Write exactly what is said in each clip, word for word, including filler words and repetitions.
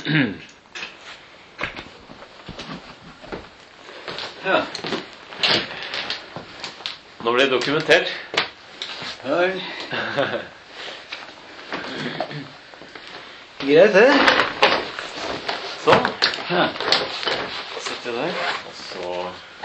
Ja. Nå ble det dokumentert. Ja vel. Greit det. Sånn. Ja. Da setter jeg der. Og så...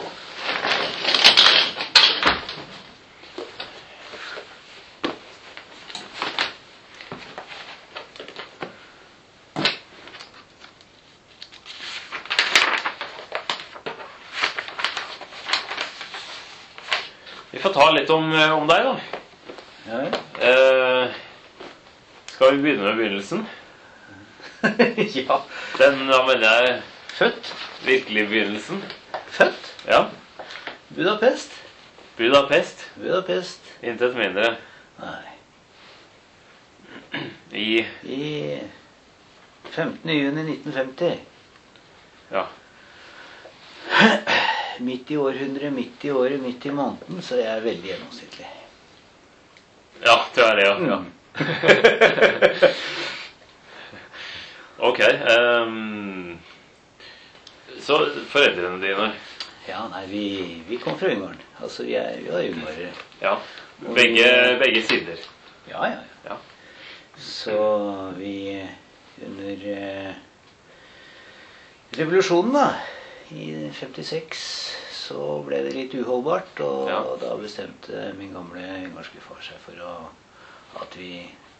Vi får ta litt om, om deg da. Ja vel. Eh, skal vi begynne med begynnelsen? Ja. Den, da mener jeg, Født. virkelig begynnelsen. Født. Ja. Budapest. Budapest. Budapest. Intet mindre. Nei. I... I femtende juni nitten femti. Ja. Midt i århundret, midt i året, midt i måneden, så jeg er veldig gjennomsnittlig. Ja, det er det, ja. ja. Ok. Um, så foreldrene dine? Ja, nei, vi, vi kom fra Ungarn. Altså, vi, er, vi var ungarere. Ja, begge, begge sider. Ja, ja, ja. Ja. Så vi under eh, revolusjonen da, i femtiseks, så ble det litt uholdbart, og ja. da bestemte min gamle ungarske far seg for å, at vi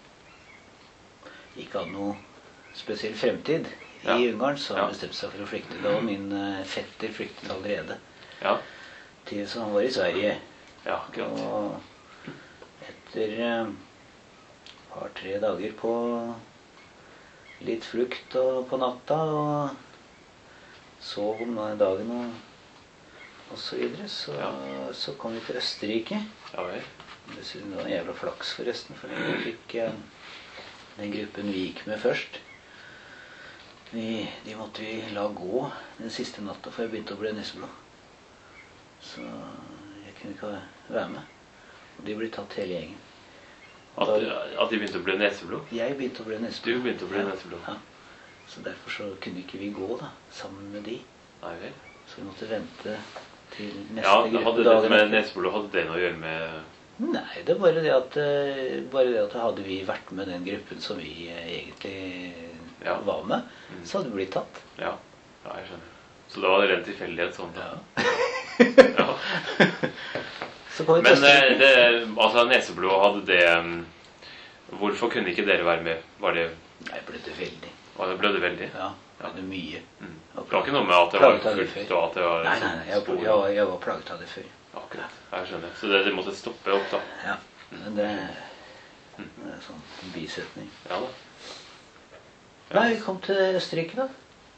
ikke hadde noe spesiell fremtid ja. i Ungarn, så han ja. bestemte seg for å flykte. Da var min uh, fetter flyktet allerede ja. til, så han var i Sverige. Ja, akkurat. Og etter et uh, par-tre dager på litt flukt og på natta, og sov om dagen og, og så videre, så, ja. så kom vi til Østerrike. Ja, vel. Det var en jævla flaks forresten, for vi fikk uh, den gruppen vi gikk med først. Vi, de måtte vi la gå den siste natta, for jeg begynte å bli neseblod. Så jeg kunne ikke være med. Og de ble tatt hele gjengen. At, at de begynte å bli neseblod? Jeg begynte å bli neseblod. Du begynte å bli ja, neseblod? Ja. Så derfor så kunne ikke vi gå da, sammen med de. Nei vel. Så vi måtte vente til neste ja, gruppe. Hadde det med neseblod, hadde det noe å gjøre med... Nei, det er bare det at, bare det at hadde vi vært med den gruppen som vi egentlig ja. var med, mm. så hadde vi blitt tatt. Ja, ja jeg skjønner. Så det var rent tilfeldighet sånn da. Ja. ja. Så kom vi Men til det, altså neseblod, hadde det... Hvorfor kunne ikke dere være med? Var det... Nei, ble det veldig. Var det ble det veldig? Ja, ble det mye. Mm. Det var ikke noe med at det var fullt og at det var... Nei, nei, nei, jeg, jeg, var, jeg var plaget av det før. Akkurat, jeg skjønner. Så det, det måtte stoppe opp da? Ja, men det, det er sånn en bisetning. Ja da. Ja. Nei, vi kom til Østerrike da.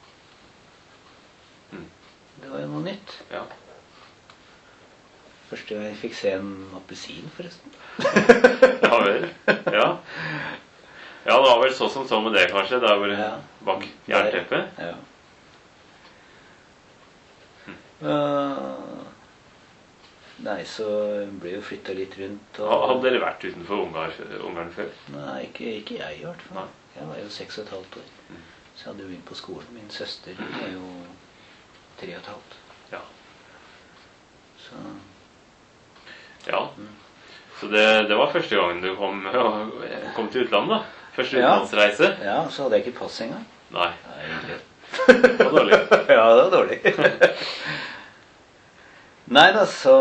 Mm. Det var jo noe nytt. Ja. Første gang jeg fikk se en appelsin, forresten. Ja vel, ja. Ja, det var vel så som så med det, kanskje, der hvor ja. bak jernteppet. Ja. Hm. Uh, nei, så ble jo flyttet litt rundt. Og... Hadde dere vært utenfor Ungarn før? Nei, ikke, ikke jeg i hvert fall. Nei. Jeg var jo seks og et halvt år. Mm. Så jeg hadde jo begynt på skolen. Min søster var jo tre og et halvt. Ja. Så... Ja, så det, det var første gangen du kom, kom til utlandet da? Første utenlandsreise? Ja. Ja, så hadde jeg ikke pass engang. Nei. Nei, det var dårlig. Ja, det var dårlig. Nei da, så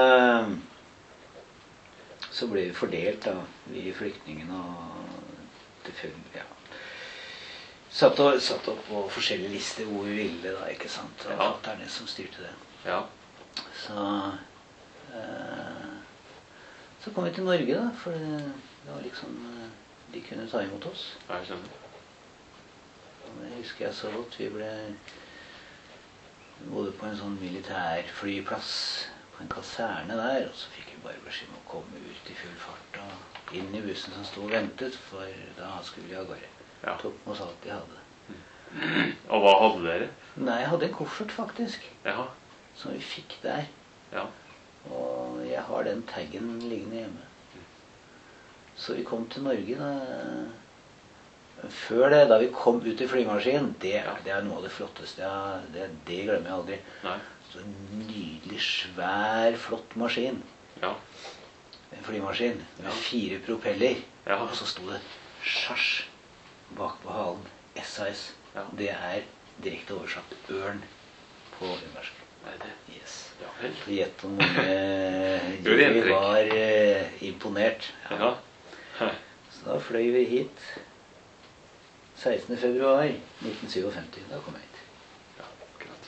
så ble vi fordelt da, vi flyktningene og tilfeldig, ja. Satt, og, satt opp på forskjellige lister hvor vi ville da, ikke sant? Og ja. det er det som styrte det. Ja. Så... Uh, så kom vi til Norge da, for det, det var liksom, de kunne ta imot oss. Ja, jeg skjønner. Og jeg husker jeg så godt, vi ble bodde på en sånn militær flyplass, på en kaserne der, og så fikk vi bare beskjed om å komme ut i full fart og inn i bussen som stod og ventet, for da skulle vi av gårde. Ja. Tok med oss alt de hadde. Mm. Og hva hadde dere? Nei, jeg hadde en koffert faktisk, ja. som vi fikk der. Ja. Og jeg har den taggen liggende hjemme. Så vi kom til Norge da, før det, da vi kom ut i flymaskinen, det, det er noe av det flotteste. Ja, det, det glemmer jeg aldri. Nei. Så en nydelig, svær, flott maskin. Ja. En flymaskin med Ja. fire propeller. Ja. Og så sto det sjasj bak på halen. S A S. Ja. Det er direkte oversatt ørn på ungarsk. Er det? Yes. Ja vel. Så gjett om mange Gjorde vi inntrykk. var eh, imponert. Ja. Så da fløy vi hit sekstende februar nitten syttifem. Da kom jeg hit. Ja, akkurat.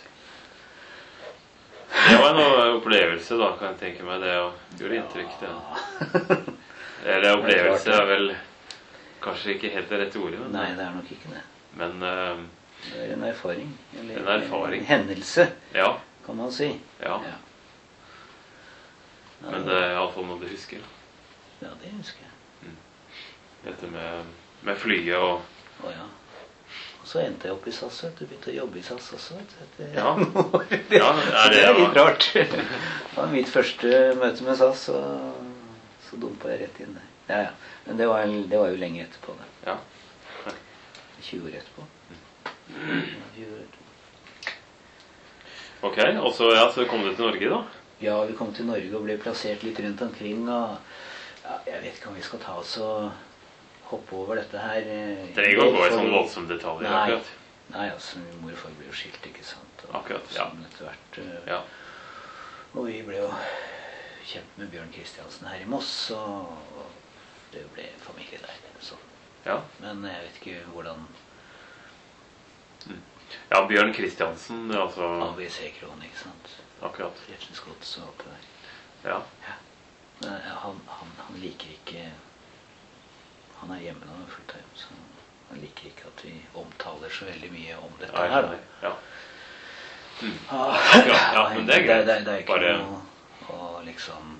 Det var en opplevelse da, kan jeg tenke meg. Det gjorde inntrykk, det. Eller opplevelse er vel kanskje ikke helt det rette ordet. Men, Nei, det er nok ikke det. men uh, Det er en erfaring. Eller En erfaring. en hendelse, ja, kan man si. ja. Ja. Men det er i alle fall noe du husker. Ja, det husker jeg. Dette med, med flyet og Å ja. Og så endte jeg opp i S A S, vet du. Begynte å jobbe i S A S også, vet du. Etter Ja. noen år. det, Ja, er det det- er litt rart. Det var mitt første møte med S A S, og så dumpa jeg rett inn der. Ja, ja. Men det var, det var jo lenge etterpå, det. Ja. tjue år etterpå. tjue år etterpå. Ok, og så ja, så kom du til Norge da? Ja, vi kom til Norge og ble plassert litt rundt omkring, og ja, jeg vet ikke om vi skal ta oss og hoppe over dette her. eh, Det går gå i for- sånn voldsomme detaljer, Nei. akkurat. Nei, altså, min mor og far ble jo skilt, ikke sant? Og Akkurat, ja. sånn etter hvert. eh, Ja. Og vi ble jo kjent med Bjørn Kristiansen her i Moss, og det ble familie der. Så. Ja. Men jeg vet ikke hvordan Ja, Bjørn Kristiansen, altså A B C-kronen, ikke sant? akkurat. Refsens gods og alt det der. Ja. Men eh, han, han, han liker ikke Han er hjemme nå fullt hjem, så han liker ikke at vi omtaler så veldig mye om dette Nei, her, da. nei, ja. Ah, Akkurat, ja, men det er greit. Det, det, det er ikke Bare- noe å liksom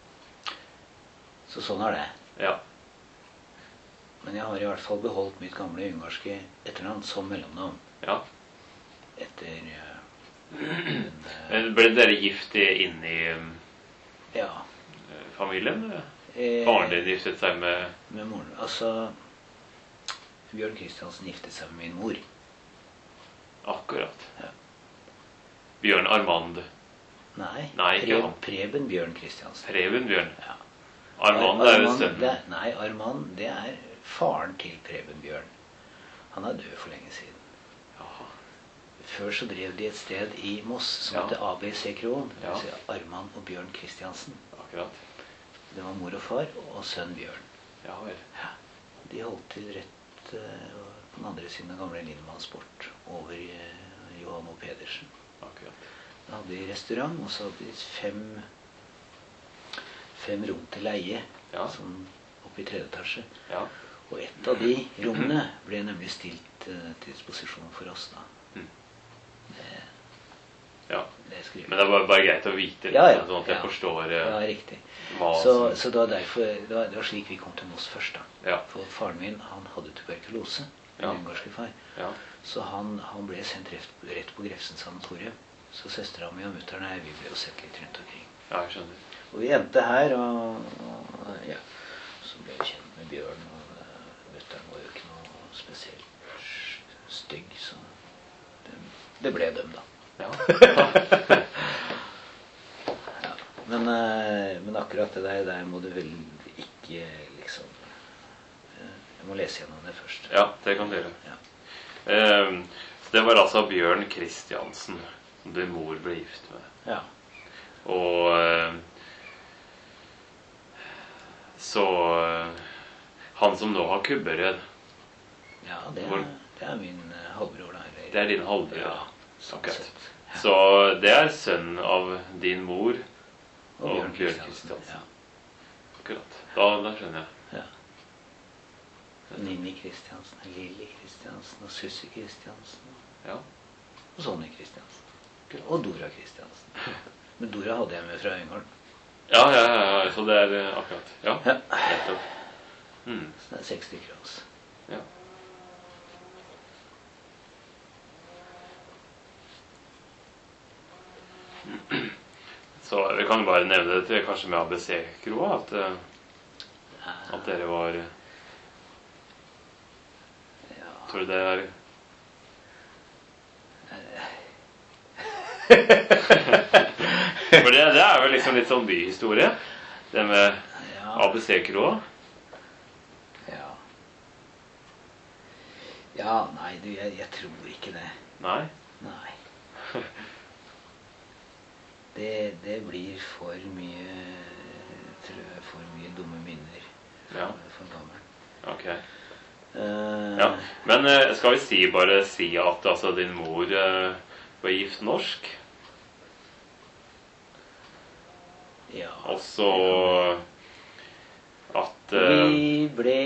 Så sånn er det. Ja. Men jeg har i hvert fall beholdt mitt gamle ungarske etternavn som mellomnavn. Ja. Etter eh, en, eh, Men ble dere gift i- inn i um, Ja. familien? eh, Faren din giftet seg med Med moren. Altså Bjørn Kristiansen giftet seg med min mor. akkurat. Ja. Bjørn Armand. Nei, Nei, ikke Pre- han. Preben Bjørn Kristiansen. Preben Bjørn. Ja. Armand er jo Armand, sønnen. det, Nei, Armand, det er faren til Preben Bjørn. Han er død for lenge siden. Jaha. Før så drev de et sted i Moss som Ja. heter A B C-kronen. Ja. Altså Armand og Bjørn Kristiansen. Akkurat. Det var mor og far og sønn Bjørn. Ja vel. Ja. De holdt til rett eh, på den andre siden av gamle Lindemann Sport over eh, Johan O. Pedersen. Akkurat. Da hadde de restaurant, og så hadde de fem, fem rom til leie, Ja. sånn oppe i tredje etasje. Ja. Og et av de rommene ble nemlig stilt eh, til disposisjon for oss da. Mm. Det, Ja. det skriver Men det er bare, bare greit å vite, Ja, ja, sånn at jeg ja. forstår eh, Ja, riktig. hva Så, som så det var derfor, det var, det var slik vi kom til Moss først da. Ja. For faren min, han hadde tuberkulose, Ja. min ungarske far. Ja. Så han, han ble sendt rett, rett på Grefsen sanatorium. Så søstera mi og mutteren og jeg, vi ble jo sett litt rundt omkring. Ja, jeg skjønner. Og vi endte her, og, og ja, så ble jeg kjent med Bjørn, og uh, mutteren var jo ikke noe spesielt stygg, så det, det ble dem da. Ja. Ja. Men, uh, men akkurat det der, der må du vel ikke liksom, uh, jeg må lese gjennom det først. Ja, det kan dere. Ja. Eh, så det var altså Bjørn Kristiansen som din mor ble gift med. Ja. Og eh, så eh, han som nå har Kubberød, Ja, det er, Hvor- det er min uh, halvbror da. Eller, det er din halvbror. ja, sånn Akkurat. sett. Ja. Så det er sønnen av din mor og, Og Bjørn Bjørn Kristiansen. Kristiansen. Akkurat. Da, da skjønner jeg. Ja. Ja. Nini Kristiansen, Lilly Kristiansen og Sussi Kristiansen. Ja. Og Sonny Kristiansen. Og Dora Kristiansen. Men Dora hadde jeg med fra Øyengården. Ja, ja, ja, ja, så det er eh, akkurat. Ja, Ja. nettopp. Mm. Så det er seks stykker av oss. Ja. Så vi kan jo bare nevne det til kanskje med A B C-kroa, at, eh, Ja. at dere var Tror du det er For det, det er jo liksom litt sånn byhistorie. Det med Ja. A B C-kroa. Ja. Ja, nei, du, jeg, jeg tror ikke det. Nei. Nei. Det, det blir for mye, tror jeg, for mye dumme minner. Ja. For gammel. Ok. Eh, Ja. Men eh, skal vi si bare si at altså, din mor eh, var gift norsk? ja. Og så at eh, Vi ble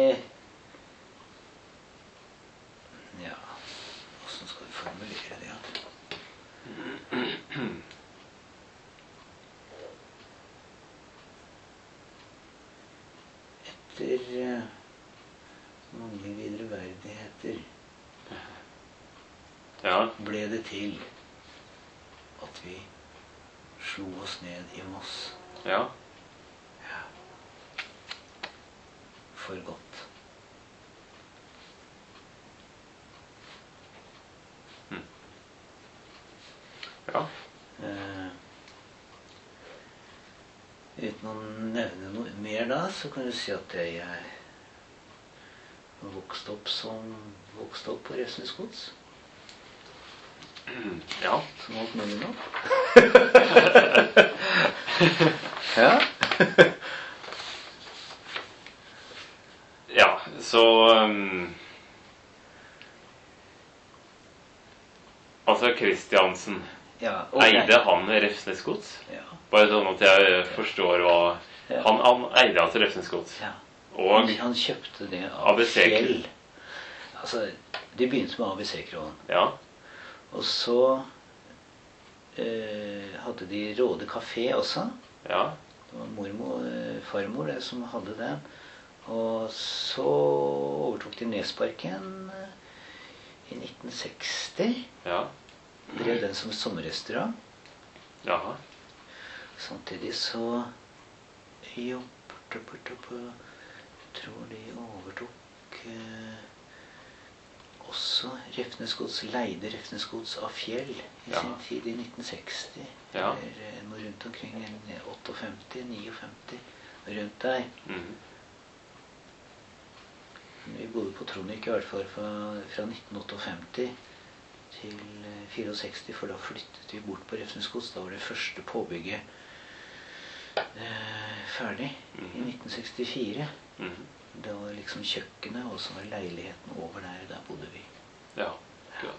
Ja, hvordan skal vi formulere det? Ja? Etter eh, mange videreverdigheter Ja. ble det til at vi slo oss ned i Moss. Ja. Ja. For godt. Ja. Eh, uten å nevne noe mer da, så kan du si at jeg er vokst opp som vokst opp på Revsnes gods. Ja. Som alt mulig nå. Ja. Ja, så um, altså Kristiansen, Ja, ok. eide han Revsnes gods? Ja. Bare sånn at jeg forstår hva Ja. Han, han eide altså Revsnes gods. Ja. Og Han, han kjøpte det av A B C-kronen. Fjell. Altså, det begynte med A B C-kronen. Ja. Og så eh, hadde de Råde kafé også. Ja. Det var mormor, eh, farmor det, som hadde den. Og så overtok de Nesparken eh, i nitten seksti. Ja. Drev den som sommerrestaurant. Jaha. Samtidig så jobbet på, på Jeg tror de overtok eh, også Revsnes gods, leide Revsnes gods av Fjell i Ja. sin tid i nitten seksti. Ja. Eller eh, noe rundt omkring femtiåtte, femtini, rundt der. Mhm. Vi bodde på Trondvik i hvert fall fra, fra nitten femtiåtte til sekstifire, for da flyttet vi bort på Revsnes gods. Da var det første påbygget eh, ferdig i nitten sekstifire. Mhm. Det var liksom kjøkkenet, og så var leiligheten over der. Der bodde vi. Ja, akkurat.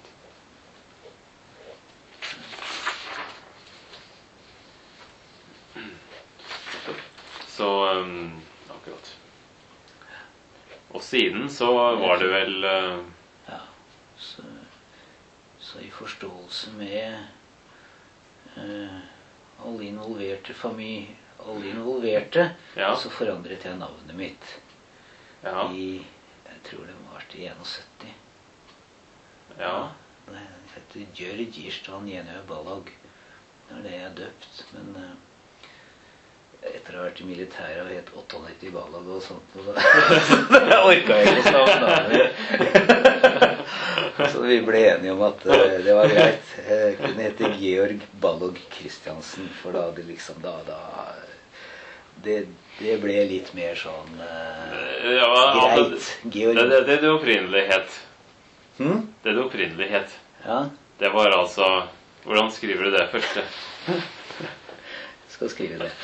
Så um, akkurat. Og siden så var det vel uh, Ja, så, så i forståelse med eh, alle involverte familie, alle involverte, Ja. så forandret jeg navnet mitt. Ja. I, jeg tror det var til syttién. Ja. Det heter Gjørg Irstvan Gjenø Ballag. Det er det jeg er døpt, men eh, etter å ha vært i militæret og het åttiåtte Ballag og sånt, og da jeg orket jeg ikke å snakke navnet. Så vi ble enige om at eh, det var greit. Jeg kunne hete Georg Ballag Kristiansen, for da hadde liksom da, da det, det ble litt mer sånn eh, Ja, altså, greit. Georg. det, det, det du opprinnelig het. Hm? Det du opprinnelig het. Ja, Det var altså Hvordan skriver du det første? jeg skal skrive det.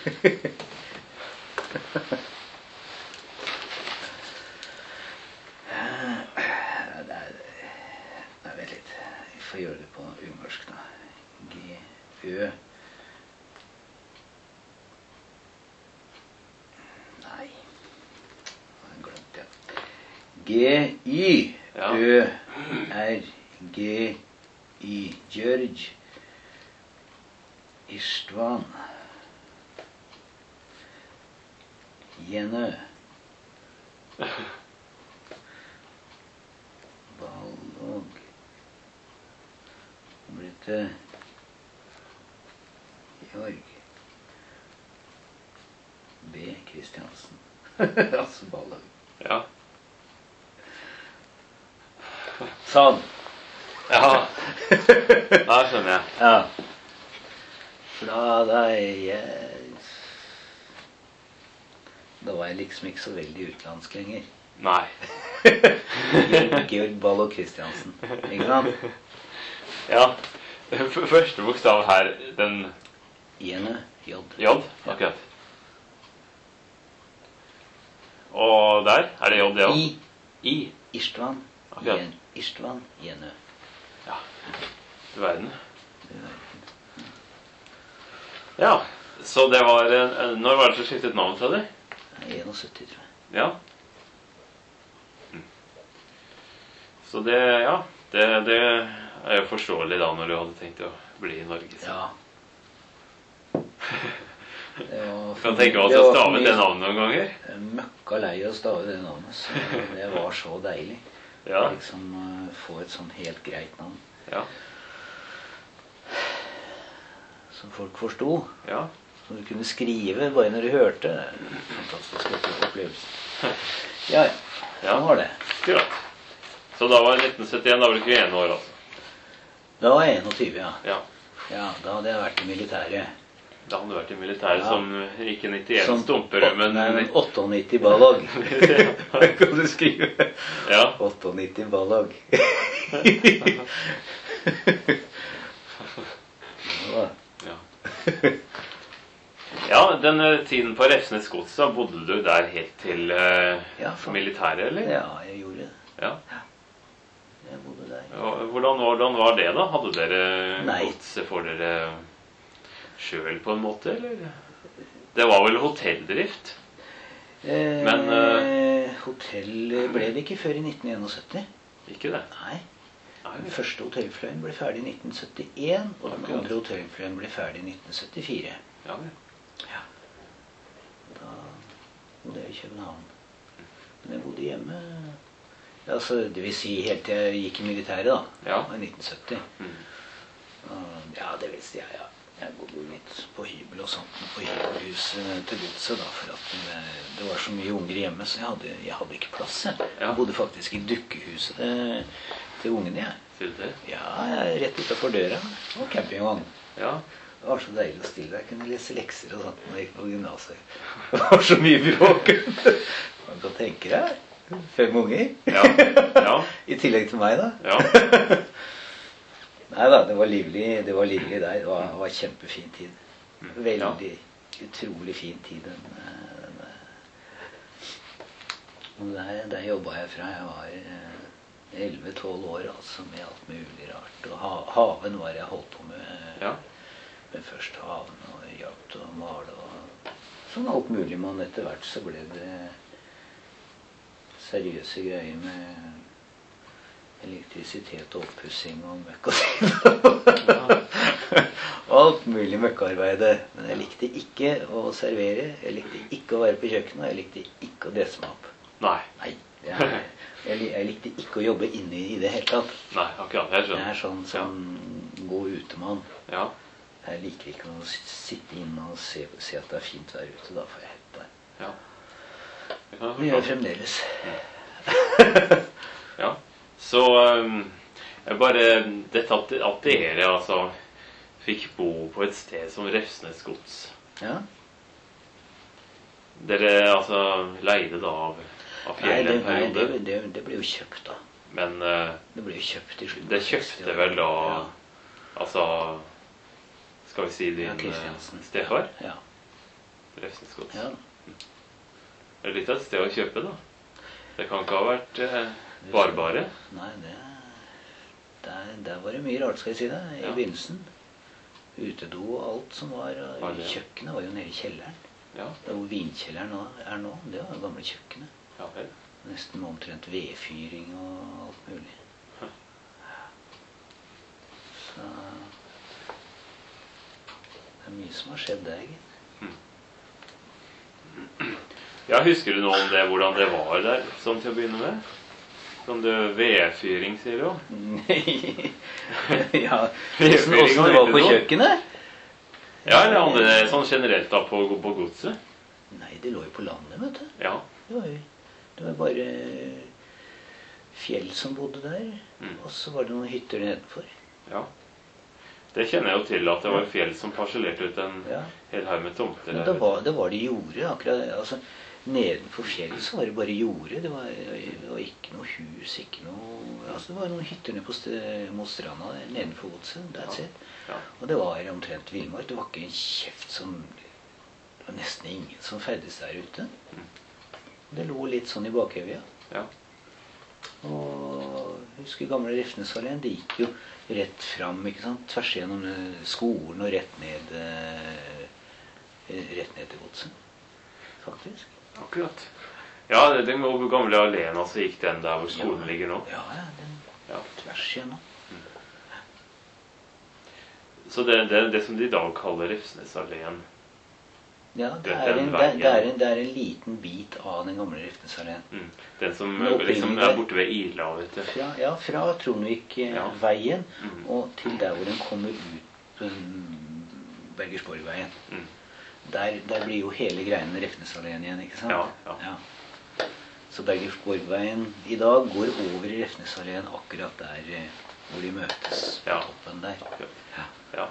Nei, vent litt. Vi får gjøre det på unorsk, da. G-Ø. Nei. Nå har jeg glemt det. G-Y. Ja. Ø-R-G-Y. Gjørg Istvan Gjenø Ballag blitt til Georg B. Kristiansen. Altså Ballag. Ja. Sånn. Ja. Da skjønner jeg. Ja. For da, da jeg Da var jeg liksom ikke så veldig utenlandsk lenger. Nei. Georg Ballo Christiansen. Ikke sant? Ja. F- Første bokstav her, den I-ene, J. J, akkurat. Og der er det J, det også. I. I. Istvan. Akkurat. Jen- Istvan, Jenø. Ja. Du verden. Ja. Så det var en, en- Når var det så skiftet navn fra det? syttién, tror jeg. Ja. Mm. Så det, ja. Det, det er jo forståelig da når du hadde tenkt å bli i Norge. Så. Ja. Det var Kan tenke meg at du har stavet det navnet noen ganger. Jeg er møkka lei å stave det navnet, så det var så deilig. Ja. Liksom uh, få et sånn helt greit navn. Ja. Som folk forsto. Ja. Som du kunne skrive bare når du hørte. Fantastisk opplevelse. Ja, ja. Ja. Sånn var det. Akkurat. Så da var nitten syttien, da var du tjueen år, altså. Da var jeg einogtyve, ja. Ja. Ja, da hadde jeg vært i militæret. Da hadde du vært i militæret Ja. som ikke nittien Som stumper, men Nei, åttiåtte ballag. Kan du skrive? Ja. åttiåtte ballag. Ja. Ja. Ja, den eh, tiden på Refsnes gods, da bodde du der helt til eh, Ja, for- militæret, eller? Ja, jeg gjorde det. Ja. Jeg bodde der. Og Hvordan, hvordan var det, da? Hadde dere Nei. godset for dere sjøl, på en måte, eller? Det var vel hotelldrift? Eh, Men, hotell ble det ikke før i nitten syttién. Ikke det? Nei. Nei. Den første hotellfløyen ble ferdig i nitten syttien, og den Akkurat. andre hotellfløyen ble ferdig i nitten syttifire. Ja, vel. Ja. Da bodde jeg i København. Men jeg bodde hjemme. Altså, det vil si helt til jeg gikk i militæret, da. Ja. I nitten sytti. Mm. Og, ja, det vil si, ja, ja. Jeg bodde jo litt på hybel og sånt, på hybelhuset til godset, da, for at det, det var så mye unger hjemme, så jeg hadde, jeg hadde ikke plass, jeg. Ja. Jeg bodde faktisk i dukkehuset til, til ungene, jeg. Sier du det? Ja, jeg rett utenfor døra, og campingvogn. Ja. Det var så deilig å stille. Jeg kunne lese lekser og sånt når jeg gikk på gymnaset. Det var så mye bråk. Man kan tenke deg. Fem unger. Ja. Ja. I tillegg til meg, da. Ja. Nei da, det var livlig, det var livlig der. Det var, det var kjempefin tid. Veldig, utrolig fin tid. Den, den, og der, der jobbet jeg fra. Jeg var elleve tolv år, altså, med alt mulig rart. Og ha, haven var jeg holdt på med. Ja. Men først haven og jakt og male og sånn alt mulig. Men etter hvert så ble det seriøse greier med elektrisitet og oppussing og møkk og sånn. Alt mulig møkkearbeidet. Men jeg likte ikke å servere, jeg likte ikke å være på kjøkkenet, og jeg likte ikke å dresse meg opp. Nei. Nei, jeg, jeg, lik- jeg likte ikke å jobbe inne i det hele tatt. Nei, akkurat. Jeg Jeg skjønner. er sånn som god utemann. Ja. Jeg liker ikke å s- sitte inne og se, se at det er fint vær ute. Da får jeg hette der. Ja. Det kan Det jeg gjør jeg forstå. fremdeles. Ja. Så um, jeg bare dette at, at dere altså fikk bo på et sted som Refsnes gods. Ja. Dere altså leide da av, av Nei, fjellet det, en nei det, periode. det, det ble jo kjøpt, da. Men uh, Det ble jo kjøpt i slutten. det av kjøpte sekstiårene. vel da Ja. altså skal vi si din Ja, uh, Kristiansen. stefar? Ja. Refsnes gods. Ja. Det er litt av et sted å kjøpe, da. Det kan ikke ha vært uh, barbare. Nei, det der, der var det mye rart, skal jeg si det, i Ja. begynnelsen. Utedo og alt som var. og Var det? Kjøkkenet var jo nede i kjelleren. Ja. Der hvor vinkjelleren nå, er nå, det var det gamle kjøkkenet. Ja vel. Nesten med omtrent vedfyring og alt mulig. Hm. Så det er mye som har skjedd der, gitt. Ja, husker du noe om det, hvordan det var der, sånn til å begynne med? Sånn det vedfyring, sier du? Ja, Vedfyring hvordan hvordan det var på noe? kjøkkenet? Ja, eller hadde det sånn generelt da på, på godset? Nei, det lå jo på landet, vet du. Ja. Det var jo det var bare fjell som bodde der, Mm. og så var det noen hytter nedenfor. Ja. Det kjenner jeg jo til, at det var fjell som parsellerte ut en Ja. hel haug med tomter. Men det var, det var det jorde, akkurat, altså nedenfor fjellet så var det bare jorde, det var, det var ikke noe hus, ikke noe, altså det var noen hytter nede på st mot stranda, nedenfor godset, that's it. Ja. Og det var omtrent villmark, det var ikke en kjeft som, det var nesten ingen som ferdes der ute. Det lå litt sånn i bakevja. Ja. Og jeg husker gamle Refsnesalleen, det gikk jo rett fram, ikke sant, tvers gjennom skolen og rett ned, eh, rett ned til godset, faktisk. Akkurat. Ja, det- den gamle alene, så gikk den der hvor skolen Ja. ligger nå. Ja, ja, den Ja. tvers gjennom. Så det, det, det som de i dag kaller Refsnesalleen. Ja, det Det- er, den en, det, veien. det, er en, det er en liten bit av den gamle Refsnesalleen. Mm. Den som Men oppi liksom der- er borte ved Ila, vet du. Fra, ja, fra Trondvik-veien Mm. og til der hvor den kommer ut på Bergersborgveien. Mm. Der, der blir jo hele greiene Refsnesalleen igjen, ikke sant? Ja, ja. Så Bergersborgveien i dag går over i Refsnesalleen akkurat der eh, hvor de møtes på Ja. toppen der. Ja. Ja.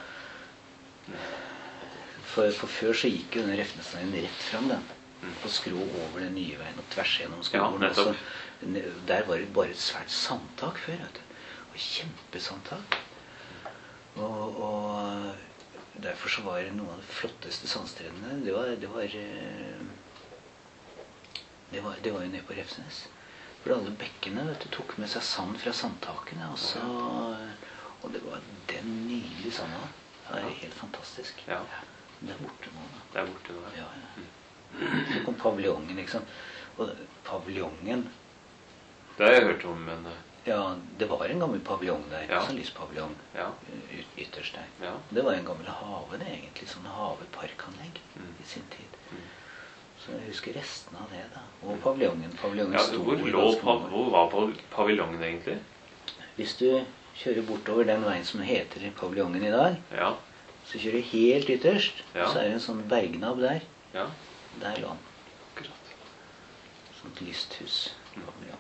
For, for før så gikk jo den Refsnesalleen rett fram den. Mm. På skrå over den nye veien og tvers gjennom Ja, skolen. nettopp. og så- ne- der var det bare et svært sandtak før, vet du. Og kjempesandtak. Og, og derfor så var det noen av de flotteste sandstrendene, det var, det var, eh, det var, det var jo nede på Refsnes. For alle bekkene, vet du, tok med seg sand fra sandtakene, og så, og det var den nydelige sanda. Det er helt fantastisk. Ja. Det er borte nå, da. Det er borte nå. Ja, ja. Så kom paviljongen, ikke sant. Og paviljongen, Det har jeg hørt om, men eh, ja, det var en gammel paviljong der. Ja. Sånn lyspaviljong ja. yt ytterst der. Ja. Det var en gammel have, det egentlig. Sånn haveparkanlegg Mm. i sin tid. Mm. Så jeg husker resten av det, da. Og paviljongen. Paviljongen Ja, sto hvor, i lå, ganske pa- mange år. hvor var pav- paviljongen egentlig? Hvis du kjører bortover den veien som heter paviljongen i dag, Ja. så kjører du helt ytterst, Ja. så er det en sånn bergnabb der. Ja. Der lå han. Akkurat. Sånt lysthus. Paviljong.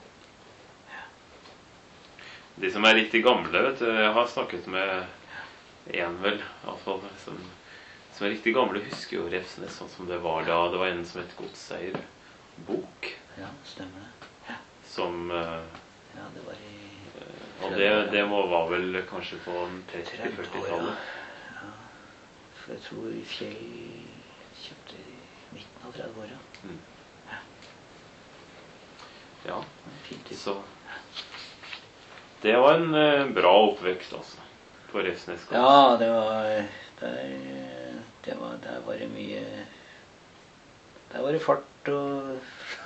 De som er riktig gamle, vet du, jeg har snakket med en vel, i alle fall, som, som er riktig gamle, husker jo Refsnes sånn som det var da. Det var en som het Godseier Bok, Ja, stemmer det. Ja, som eh, ja det var i Og det, det må var vel kanskje på tretti år, ja. tretti-førti-tallet. Ja. For jeg tror Fjell kjøpte i midten av tretti-åra. Mm. Ja, Fint ut. så det var en eh, bra oppvekst, altså, på Refsnes. Ja, det var der, det var, der var det mye Der var det fart og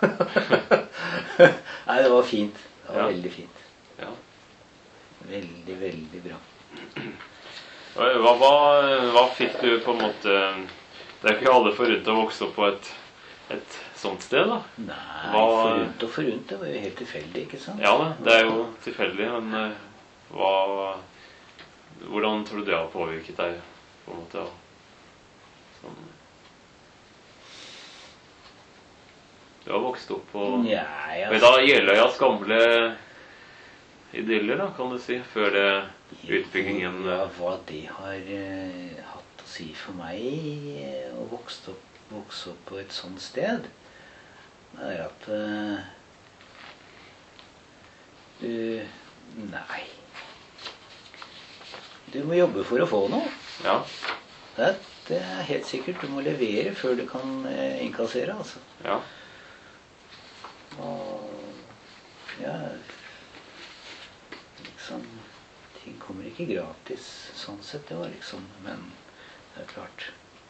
Nei, det var fint. Det var Ja. veldig fint. Ja. Veldig, veldig bra. Hva, hva, hva fikk du på en måte Det er ikke alle forunt å vokse opp på et, et sånt sted, da? Nei, Hva- forunt og forunt, det var jo helt tilfeldig, ikke sant? Ja da, det er jo tilfeldig, men eh, hva Hvordan tror du det har påvirket deg, på en måte? og Sånn. Du har vokst opp på Nei, Ved altså, da Jeløyas gamle idyller, da, kan du si, før det utbyggingen ja, hva det har eh, hatt å si for meg eh, å vokse opp, vokse opp på et sånt sted, det er at eh, du Nei. Du må jobbe for å få noe. Ja, Det, det er helt sikkert. Du må levere før du kan eh, innkassere, altså. ja, Og ja liksom ting kommer ikke gratis sånn sett, det var liksom, men det er klart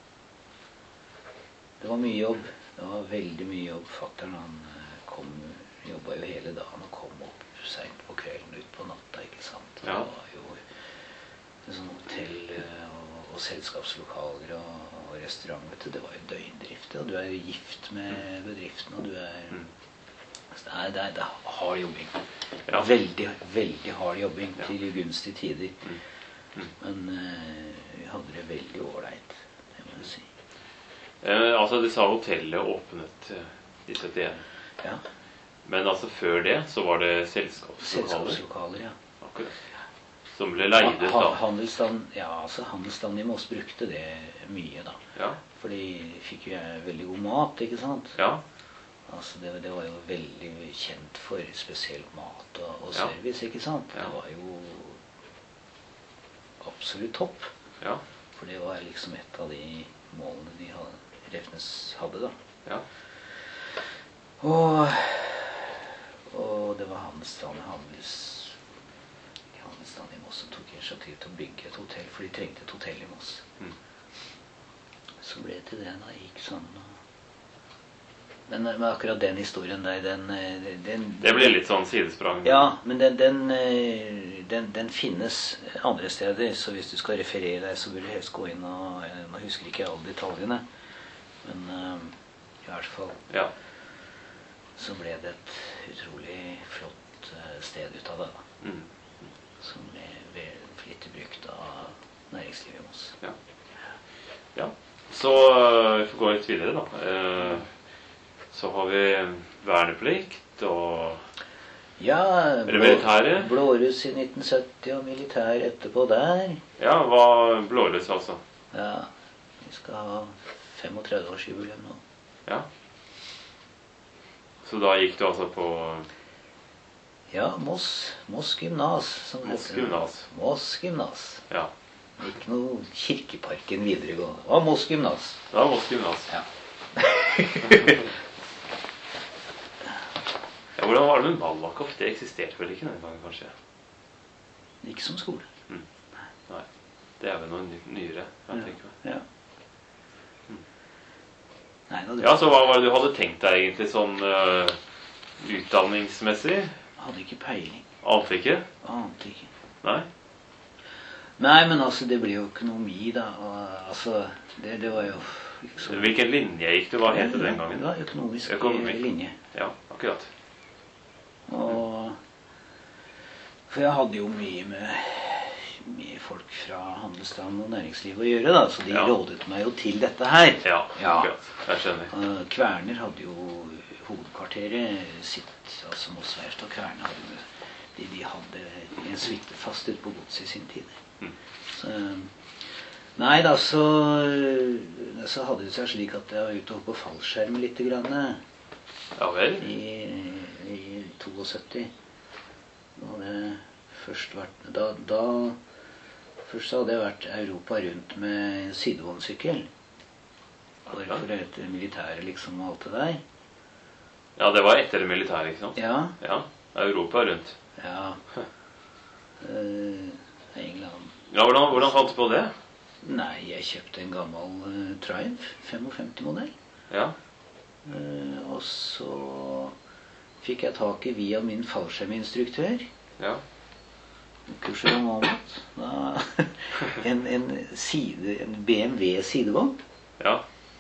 det var mye jobb, det var veldig mye jobb. Fatteren han eh, kom, jobba jo hele dagen og kom opp sent på kvelden ut på natta, ikke sant. Ja. Det var jo sånn hotell eh, og, og selskapslokaler og, og restaurant, vet du, det var jo døgndrift, og du er jo gift med bedriften, og du er Mm. det er, det er, det er hard jobbing. Ja. Veldig, veldig hard jobbing Ja. til gunstige tider. Mm. Mm. Men eh, vi hadde det veldig ålreit, det må jeg si. Eh, altså, du sa hotellet åpnet eh, i syttien. Ja. Men altså før det så var det selskapslokaler? Selskapslokaler, ja. Akkurat. Som ble leid ut da? Handelsstand, ja, altså handelsstand i Moss brukte det mye da. Ja. For de fikk jo veldig god mat, ikke sant? Ja. Altså det, det var jo veldig kjent for spesielt mat og, og Ja. service, ikke sant? Ja. Det var jo absolutt topp. Ja. For det var liksom et av de målene de hadde, Refsnes hadde da. Ja. Og, og det var handelsstand, handels, handelsstand i Moss som tok initiativ til å bygge et hotell, for de trengte et hotell i Moss. Mm. Så ble det til det da, gikk sånn. Men, men akkurat den historien der, den, den... Det blir litt sånn sidesprang. Ja, men den, den, den, den finnes andre steder, så hvis du skal referere deg, så bør du helst gå inn og... Nå husker ikke alle detaljene, men um, i hvert fall... Ja. Så ble det et utrolig flott sted ut av det da. Mm. Som ble flittig brukt av næringslivet i Moss. Ja. Ja. Så vi får gå litt videre da. Eh, så har vi verneplikt og... Ja, Eller militæret? Blåruss i nitten sytti og militær etterpå der. Ja, hva Blåruss altså? Ja, vi skal ha femogtredve års jubileum nå. Ja. Så da gikk du altså på... Ja, Moss, Moss gymnas. Som Moss heter. gymnas. Moss gymnas. Ja. Ikke noe Kirkeparken videregående. Det var Moss gymnas. Det var Moss gymnas. Ja. Ja, hvordan var det med Malakoff? Det eksisterte vel ikke den gangen, kanskje? Ikke som skole. Mm. Nei, det er vel noe ny- nyere, jeg tenker meg. Ja. Nei, da, Ja, så hva var det du hadde tenkt deg egentlig sånn uh, utdanningsmessig? hadde ikke peiling. Ante ikke? Ante ikke. Nei? Nei, men altså, det ble jo økonomi da. Og, altså, det, det var jo ikke så... Hvilken linje gikk du? Hva het det den gangen? Det var økonomisk Økonomi. linje. Ja, akkurat. Og... For jeg hadde jo mye med... mye folk fra handelsstand og næringsliv å gjøre da, så de Ja. rådet meg jo til dette her. Ja, Ja. akkurat. Jeg skjønner. Uh, Kverner hadde jo hovedkvarteret sitt, altså Moss Verft og Kverner hadde jo- de, de hadde en suite fast ute på godset i sin tid. Mm. Så, nei da, så, så hadde det seg slik at jeg var ute og på fallskjerm litt grann, Ja vel? i, i syttito. Da hadde jeg først vært, da, da først så hadde jeg vært Europa rundt med sidevognssykkel. For, Ja. for etter militæret liksom og alt det der. Ja, det var etter det militære, ikke sant? Ja, Ja, Europa rundt. ja. Uh, England. Ja, hvordan, hvordan fant du på det? Nei, jeg kjøpte en gammel uh, Triumph, femtifem-modell. Ja, Uh, og så fikk jeg tak i via min fallskjerminstruktør, ja, Khusro Mohammed, da, en, en, side, en B M W sidevogn. ja,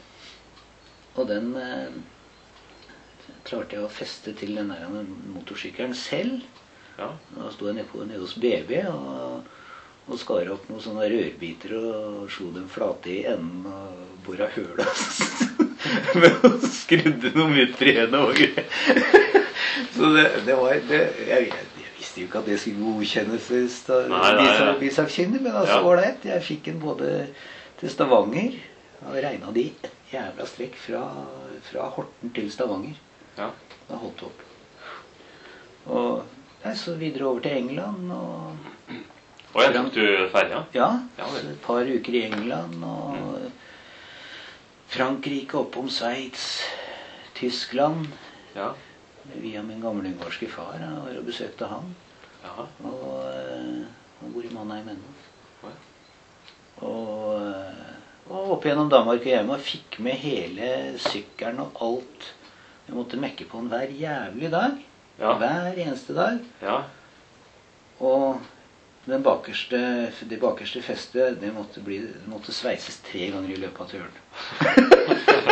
Og den uh, klarte jeg å feste til den der motorsykkelen selv. ja. Da sto jeg nede, på, nede hos B B og, og skar opp noen sånne rørbiter og slo dem flate i enden og bora høl og skrudde noe mutter igjen og greier. Så det, det var det, jeg, jeg visste jo ikke at det skulle godkjennes Nei, nei, nei. bisakkyndig, men altså Ja. ålreit. Jeg fikk en både til Stavanger, og regna de et jævla strekk fra, fra Horten til Stavanger. Ja. Da holdt det opp. Og nei, så videre over til England og Og jeg tok du ferja? ja, Ja, vel. så et par uker i England og Frankrike, oppom Sveits, Tyskland, Ja. via min gamle ungarske far. Jeg var og besøkte han, Ja. og eh, han bor i Mannheim ennå. Oi. Og, eh, og opp gjennom Danmark og hjem og fikk med hele sykkelen og alt. Jeg måtte mekke på den hver jævlig dag. Ja. Hver eneste dag. Ja. Og den bakerste, det bakerste festet, det måtte, bli, det måtte sveises tre ganger i løpet av turen.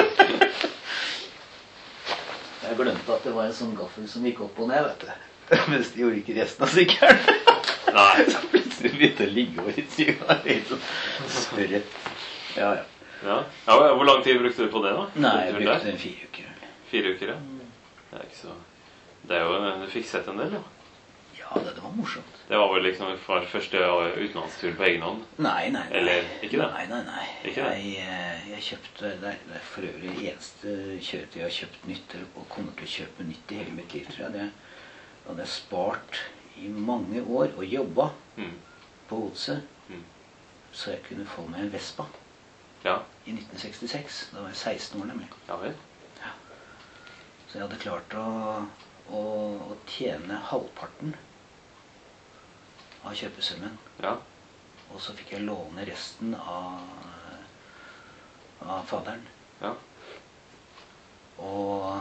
Jeg glemte at det var en sånn gaffel som gikk opp og ned, vet du. Mens de gjorde ikke resten av sykkelen. Nei. Så plutselig begynte å ligge over i sykkelen. Det er helt sånn spørret. Ja, ja. Ja. Ja, hvor lang tid brukte du på det da? Nei, jeg Turen der? brukte en fire uker. Fire uker, ja. Det er ikke så Det er jo, du fikk sett en del, ja. Ja, det, det var morsomt. Det var vel liksom for første utenlandsturen på egen hånd? Nei, nei, nei. Eller, ikke det? Nei, nei, nei. Ikke det? Jeg, jeg kjøpte, det er, det er for øvrig det eneste kjøretøy jeg har kjøpt nytt, eller og kommer til å kjøpe nytt i hele mitt liv, tror jeg. Det hadde jeg spart i mange år og jobbet Mm. på godset, Mm. så jeg kunne få meg en Vespa Ja. i nitten sekstiseks. Da var jeg seksten år nemlig. Ja vel. Så jeg hadde klart å, å, å tjene halvparten av kjøpesummen. Ja. Og så fikk jeg låne resten av, av faderen. Ja. Og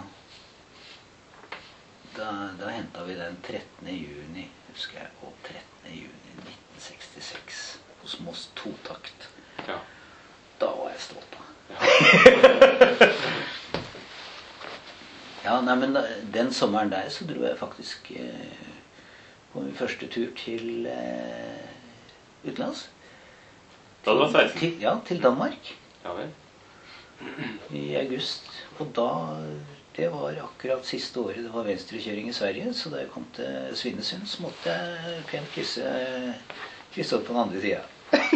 da, da hentet vi den trettende juni, husker jeg, og trettende juni nitten sekstiseks hos Moss Totakt. Ja. Da var jeg stolt da. Ja. Ja, nei, men da, den sommeren der så dro jeg faktisk eh, på min første tur til eh, utenlands. Da du var seksten? Til, ja, til Danmark. Ja vel. I august. Og da, det var akkurat siste året det var venstrekjøring i Sverige, så da jeg kom til Svinesund, så måtte jeg pent krysse, krysse opp på den andre siden.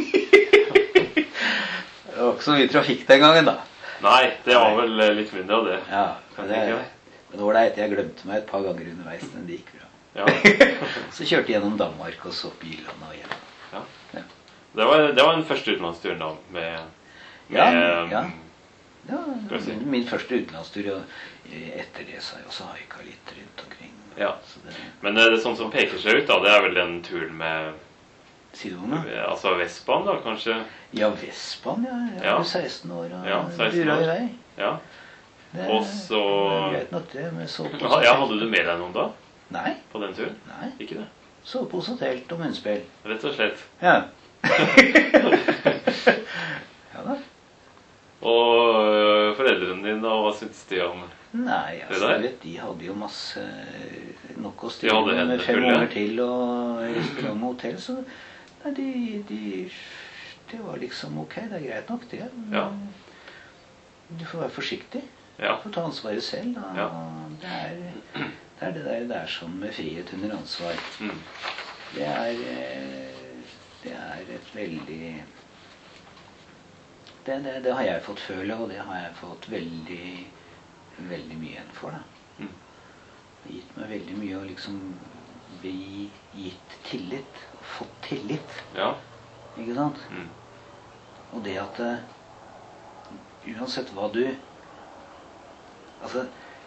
Det var ikke så mye trafikk den gangen da. Nei, det var vel litt mindre av det. Ja, Kan det, jeg tenke meg. men det var det jeg glemte meg et par ganger underveis, men det gikk bra. Ja. Så kjørte jeg gjennom Danmark og så opp Jylland og hjem. Ja. Ja. Det var, det var den første utenlandsturen da, med, med Ja, ja. um, Ja, Skal vi si. min, min første utenlandstur, og etter det så har jeg også haika litt rundt omkring. Ja. Så det, Men det, det sånn som peker seg ut da, det er vel den turen med Sidevogna? altså Vespaen da, kanskje? Ja, Vespaen, ja. Jeg Ja. var jo seksten år og Ja, seksten dura år. i vei. Ja. Det, Og så det er greit nok det, med sovepose. Ja, hadde du med deg noen da, Nei, på den turen? nei. Ikke det? Sovepose og telt og munnspill. Rett og slett. Ja. Ja da. Og øh, foreldrene dine da, hva syntes de om? Nei, Det altså, der? du vet, de hadde jo masse nok å De styre hadde med, hendene med fem fulle. unger til og restaurant og hotell, så nei, de, de, det var liksom ok, det er greit nok det. Men Ja. Du får være forsiktig, Ja. du får ta ansvaret selv. Da. Ja. Det, er, det er det der det er som med frihet under ansvar. Mm. Det er, eh, det er et veldig det, det, det har jeg fått føle, og det har jeg fått veldig, veldig mye igjen for. Da. Mm. Det har gitt meg veldig mye å liksom bli gitt tillit, og fått tillit, Ja. ikke sant? Mm. Og det at eh, uansett hva du, altså,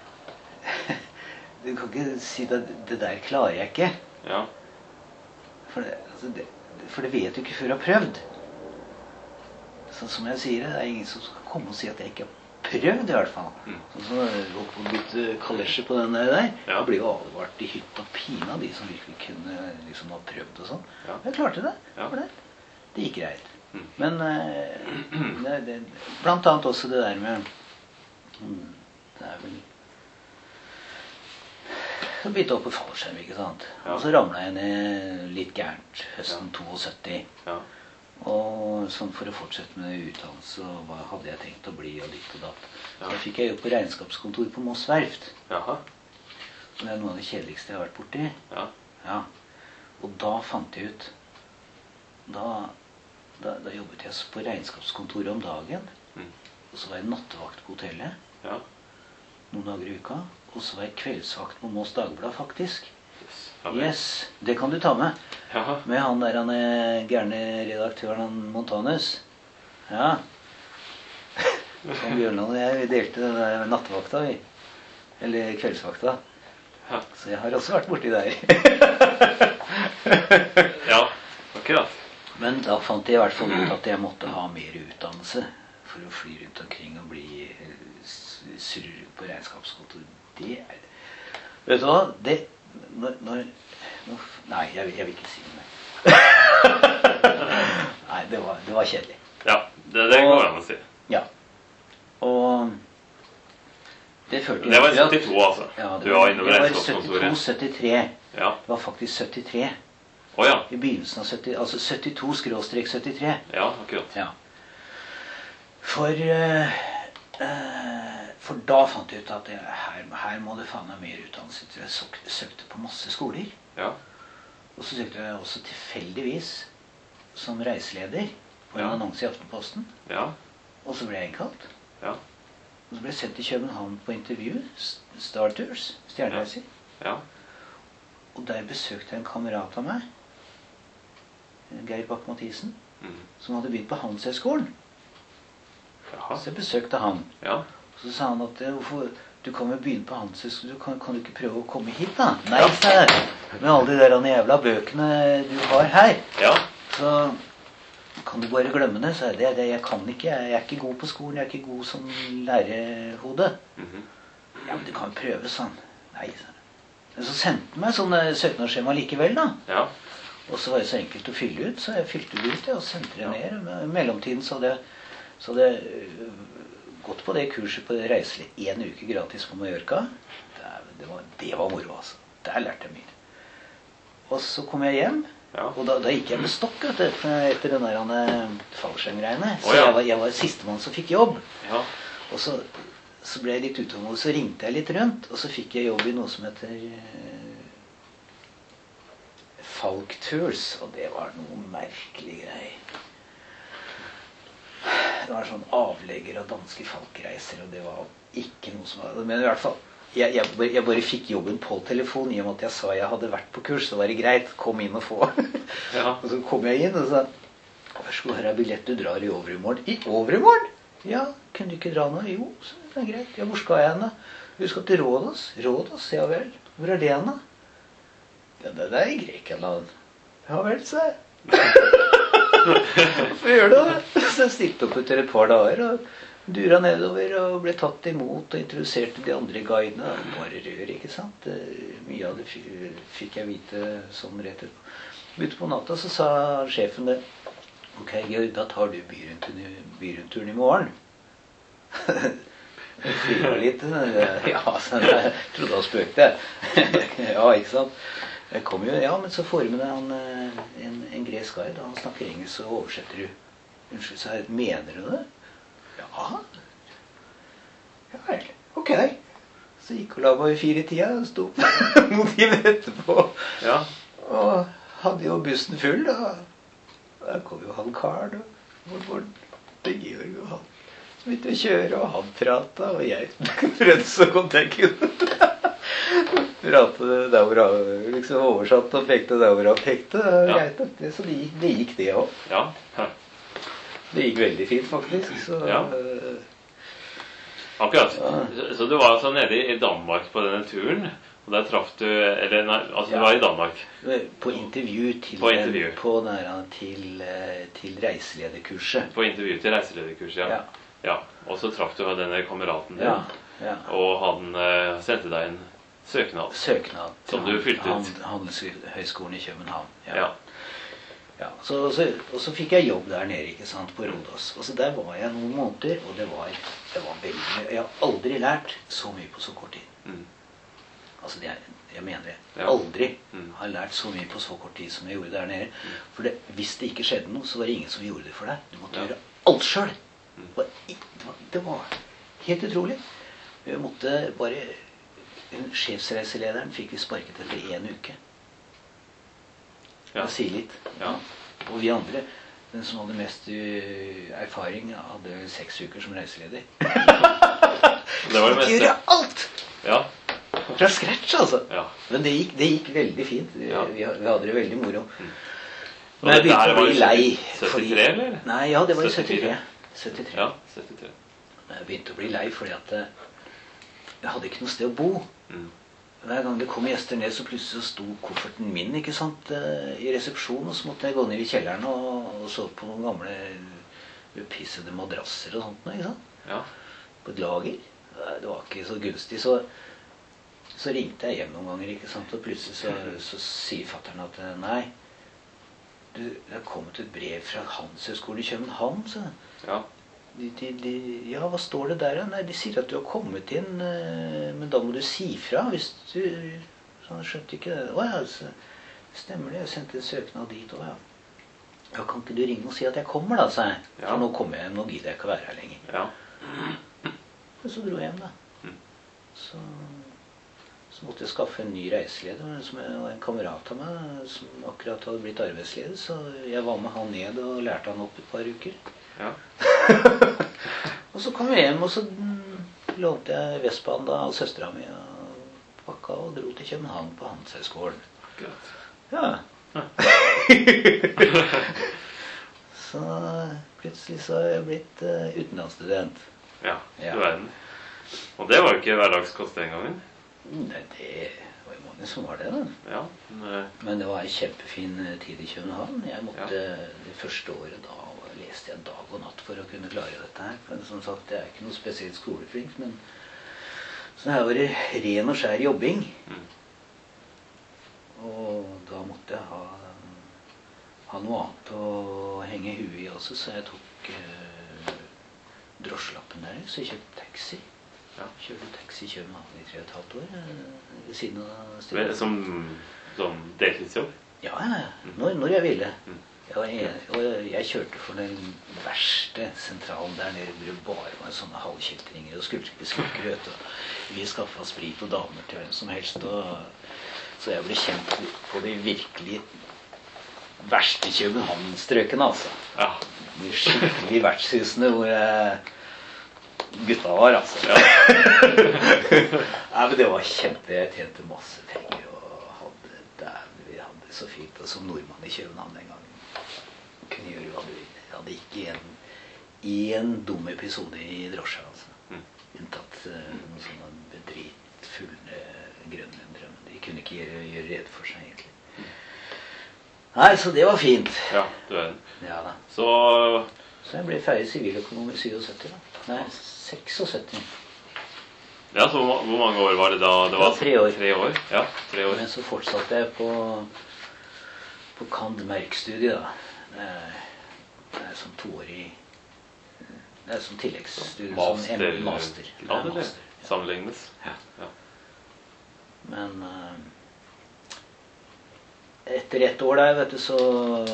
du kan ikke si at det der klarer jeg ikke, Ja. for det, altså det, for det vet du ikke før du har prøvd. Så som jeg sier, det er ingen som skal komme og si at jeg ikke har prøvd i hvert fall. Mm. Sånn som jeg holdt på å bytte kalesje på den der, Ja. det blir jo advart i hytt og pine av de som virkelig kunne liksom ha prøvd og sånn. Ja. Jeg klarte det, Ja. for det. Det gikk greit. Mm. Men eh, det, det, blant annet også det der med mm, det er vel så begynte jeg opp på fallskjerm, ikke sant? Ja. Og så ramlet jeg ned litt gærent høsten syttito. Ja. Og sånn for å fortsette med utdannelse, og hva hadde jeg tenkt å bli, og ditt og datt. Ja. Så fikk jeg jobb på regnskapskontor på Moss Verft. Jaha. Og det er noe av det kjedeligste jeg har vært borti. Ja. Ja. Og da fant jeg ut, da, da, da jobbet jeg på regnskapskontoret om dagen, Mm. og så var jeg nattevakt på hotellet, Ja. noen dager i uka, og så var jeg kveldsvakt på Moss Dagblad, faktisk. Yes. Ja, vel. Yes, det kan du ta med. Jaha. Med han der, han er gærne redaktøren, han Montanus. Ja. Som Bjørnland og jeg, vi delte den der nattevakta, vi. Eller kveldsvakta. Ja. Så jeg har også vært borti der. Ja. Akkurat. Men da fant jeg i hvert fall ut at jeg måtte ha mer utdannelse for å fly rundt omkring og bli eh, s- surre rundt på regnskapskontor. Det er Vet du hva? Det når, når, når, Nei, jeg, vil- jeg vil ikke si det mer. Nei, det var, det var kjedelig. Ja. Det, det går an å si. Ja. Og det førte Det var i til at- syttito, altså. Ja, det Du var innom det var regnskapskontoret. syttito syttitre. Ja. Det var faktisk syttitre. Å ja. I begynnelsen av sytti, altså syttito skråstrek syttitre. Ja, akkurat. Ja. For eh, eh, For da fant jeg ut at jeg, her, her må det faen meg mer utdannelse. Jeg søkte, søkte på masse skoler. Ja. Og så søkte jeg også tilfeldigvis som reiseleder på en Ja. annonse i Aftenposten. Ja. Og så ble jeg innkalt. Ja. Og så ble jeg sendt til København på intervju. Star Tours, stjernereiser. Ja. Og der besøkte jeg en kamerat av meg, Geir Bach-Mathisen, Mm. som hadde begynt på Handelshøyskolen. Jaha. Så jeg besøkte han. Ja. Så sa han at eh, hvorfor, du kan jo begynne på Handelshøyskolen, du kan, kan du ikke prøve å komme hit da? Nei, sa jeg. Med alle de der jævla bøkene du har her, Ja. så kan du bare glemme det. Så jeg, det, det, jeg kan ikke, jeg er ikke god på skolen, jeg er ikke god som lærerhode. Mhm. Ja, men du kan prøve, sa han. Nei, sa han. Men så sendte han meg sånne søknadsskjema likevel da. Ja. Og så var det så enkelt å fylle ut, så jeg fylte det ut, ja, og sendte det ned. I mellomtiden så hadde jeg, så hadde jeg øh, gått på det kurset på reiselig en uke gratis på Mallorca. Det, det, var, det var moro, altså. Der lærte jeg mye. Og så kom jeg hjem, Ja. og da, da gikk jeg med stokk vet du, etter den der uh, fallskjermgreiene. Så Å, ja. jeg var, jeg var sistemann som fikk jobb. Ja. Og så, så ble jeg litt utålmodig, så ringte jeg litt rundt, og så fikk jeg jobb i noe som heter uh, Falk Tours, og det var noe merkelig greier. Det var sånn avlegger av danske falkreiser, og det var ikke noe som var... Men i hvert fall, jeg, jeg, bare- jeg bare fikk jobben på telefon, i og med at jeg sa jeg hadde vært på kurs, så var det greit, kom inn og få. Ja. Og så kom jeg inn og sa, vær så god, her er billett, du drar i overmorgen. I overmorgen? Ja, kunne du ikke dra nå? Jo, så det er greit. Ja, hvor skal jeg hen da? Du skal til Rådås. Rådås, ja vel. Hvor er det hen da? Ja, det er i Grekenland. Ja vel, sa jeg. Hvorfor gjør du det? Så jeg stilte opp etter et par dager og dura nedover og ble tatt imot og introduserte de andre guidene. Bare rør, ikke sant? Eh, Mye av det fi- fikk jeg vite sånn rett etterpå. Ute på natta så sa sjefen det. Ok, Georg, da tar du byrundturen i, byrundturen i morgen. Jeg flyr litt. Ja, så jeg trodde han spøkte. Ja, ikke sant? Jeg kom jo, ja, men så får du med deg han, eh, en, en gresk guide. Han snakker engelsk, så oversetter du. Unnskyld, så jeg, mener du det? Ja. Ja vel, ok. Så gikk og la meg i fire tida, og sto noen timer etterpå. Ja. Og hadde jo bussen full, da. Der kom jo han Karl, og hvor var det Georg og han. Så begynte vi å kjøre, og han pratet, og jeg prøvde så godt jeg kunne. Pratet der hvor han liksom oversatt og pekte der hvor han pekte. Det var Ja. greit, det, så det gikk det, gikk det også. Ja. Hæ. Det gikk veldig fint, faktisk. Så, Ja. øh, Akkurat. Ja. Så, så du var altså nede i Danmark på denne turen, og der traff du Eller nei, altså Ja. du var i Danmark. på intervju til, På intervju. Den, på næra, til, øh, til reiselederkurset. På intervju til reiselederkurs, ja. Ja. Ja. Og så traff du den kameraten din, Ja, ja. og han eh, sendte deg en søknad. Søknad til Som du fylte ut. Han- Handelshøyskolen i København. Ja. Ja, så, så, og så fikk jeg jobb der nede, ikke sant, på Rådås. Og så der var jeg noen måneder, og det var, det var veldig... Jeg har aldri lært så mye på så kort tid. Mm. Altså, det er, jeg mener det. Ja. Aldri Mm. har lært så mye på så kort tid som jeg gjorde der nede. For det, hvis det ikke skjedde noe, så var det ingen som gjorde det for deg. Du måtte Ja. gjøre alt selv. Mm. Det var, det var, det var helt utrolig. Jeg måtte bare... Sjefsreiselederen fikk vi sparket etter en uke. Ja. Det sier litt. Ja. Og vi andre, den som hadde mest uh, erfaring, hadde seks uker som reiseleder. Det var det Fikk meste. gjøre alt! Ja. Fra scratch, altså. Ja. Men det gikk, det gikk veldig fint. Vi, Ja. vi, vi hadde det veldig moro. Og Men jeg dette her begynte å var bli i lei. syttitre, eller? Nei, ja, det var i syttifire. syttitre. syttitre. Ja, syttitre. Men jeg begynte å bli lei fordi at eh, jeg hadde ikke noe sted å bo. Mm. Hver gang det kom gjester ned, så plutselig så sto kofferten min, ikke sant, eh, i resepsjonen, og så måtte jeg gå ned i kjelleren og, og sove på noen gamle upissede madrasser og sånt, ikke sant? Ja. På et lager. Det var ikke så gunstig, så, så ringte jeg hjem noen ganger, ikke sant, og plutselig så, så sier fatteren at nei, du, det er kommet et brev fra Handelshøyskolen i København, så Ja. de, de, de, ja, hva står det der? Nei, de sier at du har kommet inn, eh, men da må du si fra hvis du... Så han skjønte ikke det. Å ja, så stemmer det. Jeg sendte en søknad dit også, ja. Ja, kan ikke du ringe og si at jeg kommer da, sa jeg. Ja. For nå kommer jeg, nå gidder jeg ikke å være her lenger. Ja. Og så dro jeg hjem, da. Mm. Så, så måtte jeg skaffe en ny reiseleder, som var en kamerat av meg, som akkurat hadde blitt arbeidsleder, så jeg var med han ned og lærte han opp et par uker. Ja. Og så kom jeg hjem, og så mm, lånte jeg Vestbanen da av søstera mi og pakka og dro til København på Handelshøyskolen. Greit. Ja. Så plutselig så har jeg blitt uh, utenlandsstudent. Ja, Ja. du verden. Og det var jo ikke hverdagskost den gangen. Nei, det var jo mange som var det, da. Ja, men, eh, Men det var en kjempefin eh, tid i København. Jeg måtte, Det første året da leste jeg dag og natt for å kunne klare dette her. Men som sagt, jeg er ikke noe spesielt skoleflink, men så her var det ren og skjær jobbing. mm. Og da måtte jeg ha, ha noe annet å henge huet i også, så jeg tok eh, drosjelappen der, så jeg kjøpte taxi. Ja. Kjørte taxi i København i tre og et halvt år, eh, ved siden av Men, studiet. som, som deltidsjobb? Ja, ja, ja. Når, når jeg ville. Mm. Ja, jeg, og jeg kjørte for den verste sentralen der nede, hvor det bare var sånne halvkjeltringer og skulkerskulker, og vi skaffet sprit og damer til hvem som helst, og så jeg ble kjent på de virkelig verste København-strøkene, altså. Ja. De skikkelig vertshusene hvor jeg, gutta var, altså. Ja. Nei, men det var kjempe, jeg tjente masse penger, og hadde, dæven, vi hadde det så fint, og som nordmann i København den gangen. Kunne gjøre hva du ville. Jeg hadde ikke en, en dum episode i drosja, altså. Mm. Unntatt uh, noen sånne bedritfulle grønlendere. Men de kunne ikke gjøre, gjøre rede for seg, egentlig. Mm. Nei, så det var fint. Ja, du verden. Ja da. Så Så jeg ble ferdig siviløkonom i syttisju, da. Nei, sekstiseks. Ja, så hvor hvor mange år var det da? Det var Ja, tre år. Tre år, ja, tre år. Men så fortsatte jeg på, på Cand. Merk-studiet, da. Det er, det er sånn toårig. Det er sånn tilleggsstudie. Master. Sånn master. Det Ja, er det master. sammenlignes. Ja. Ja. Men uh, etter ett år der, vet du, så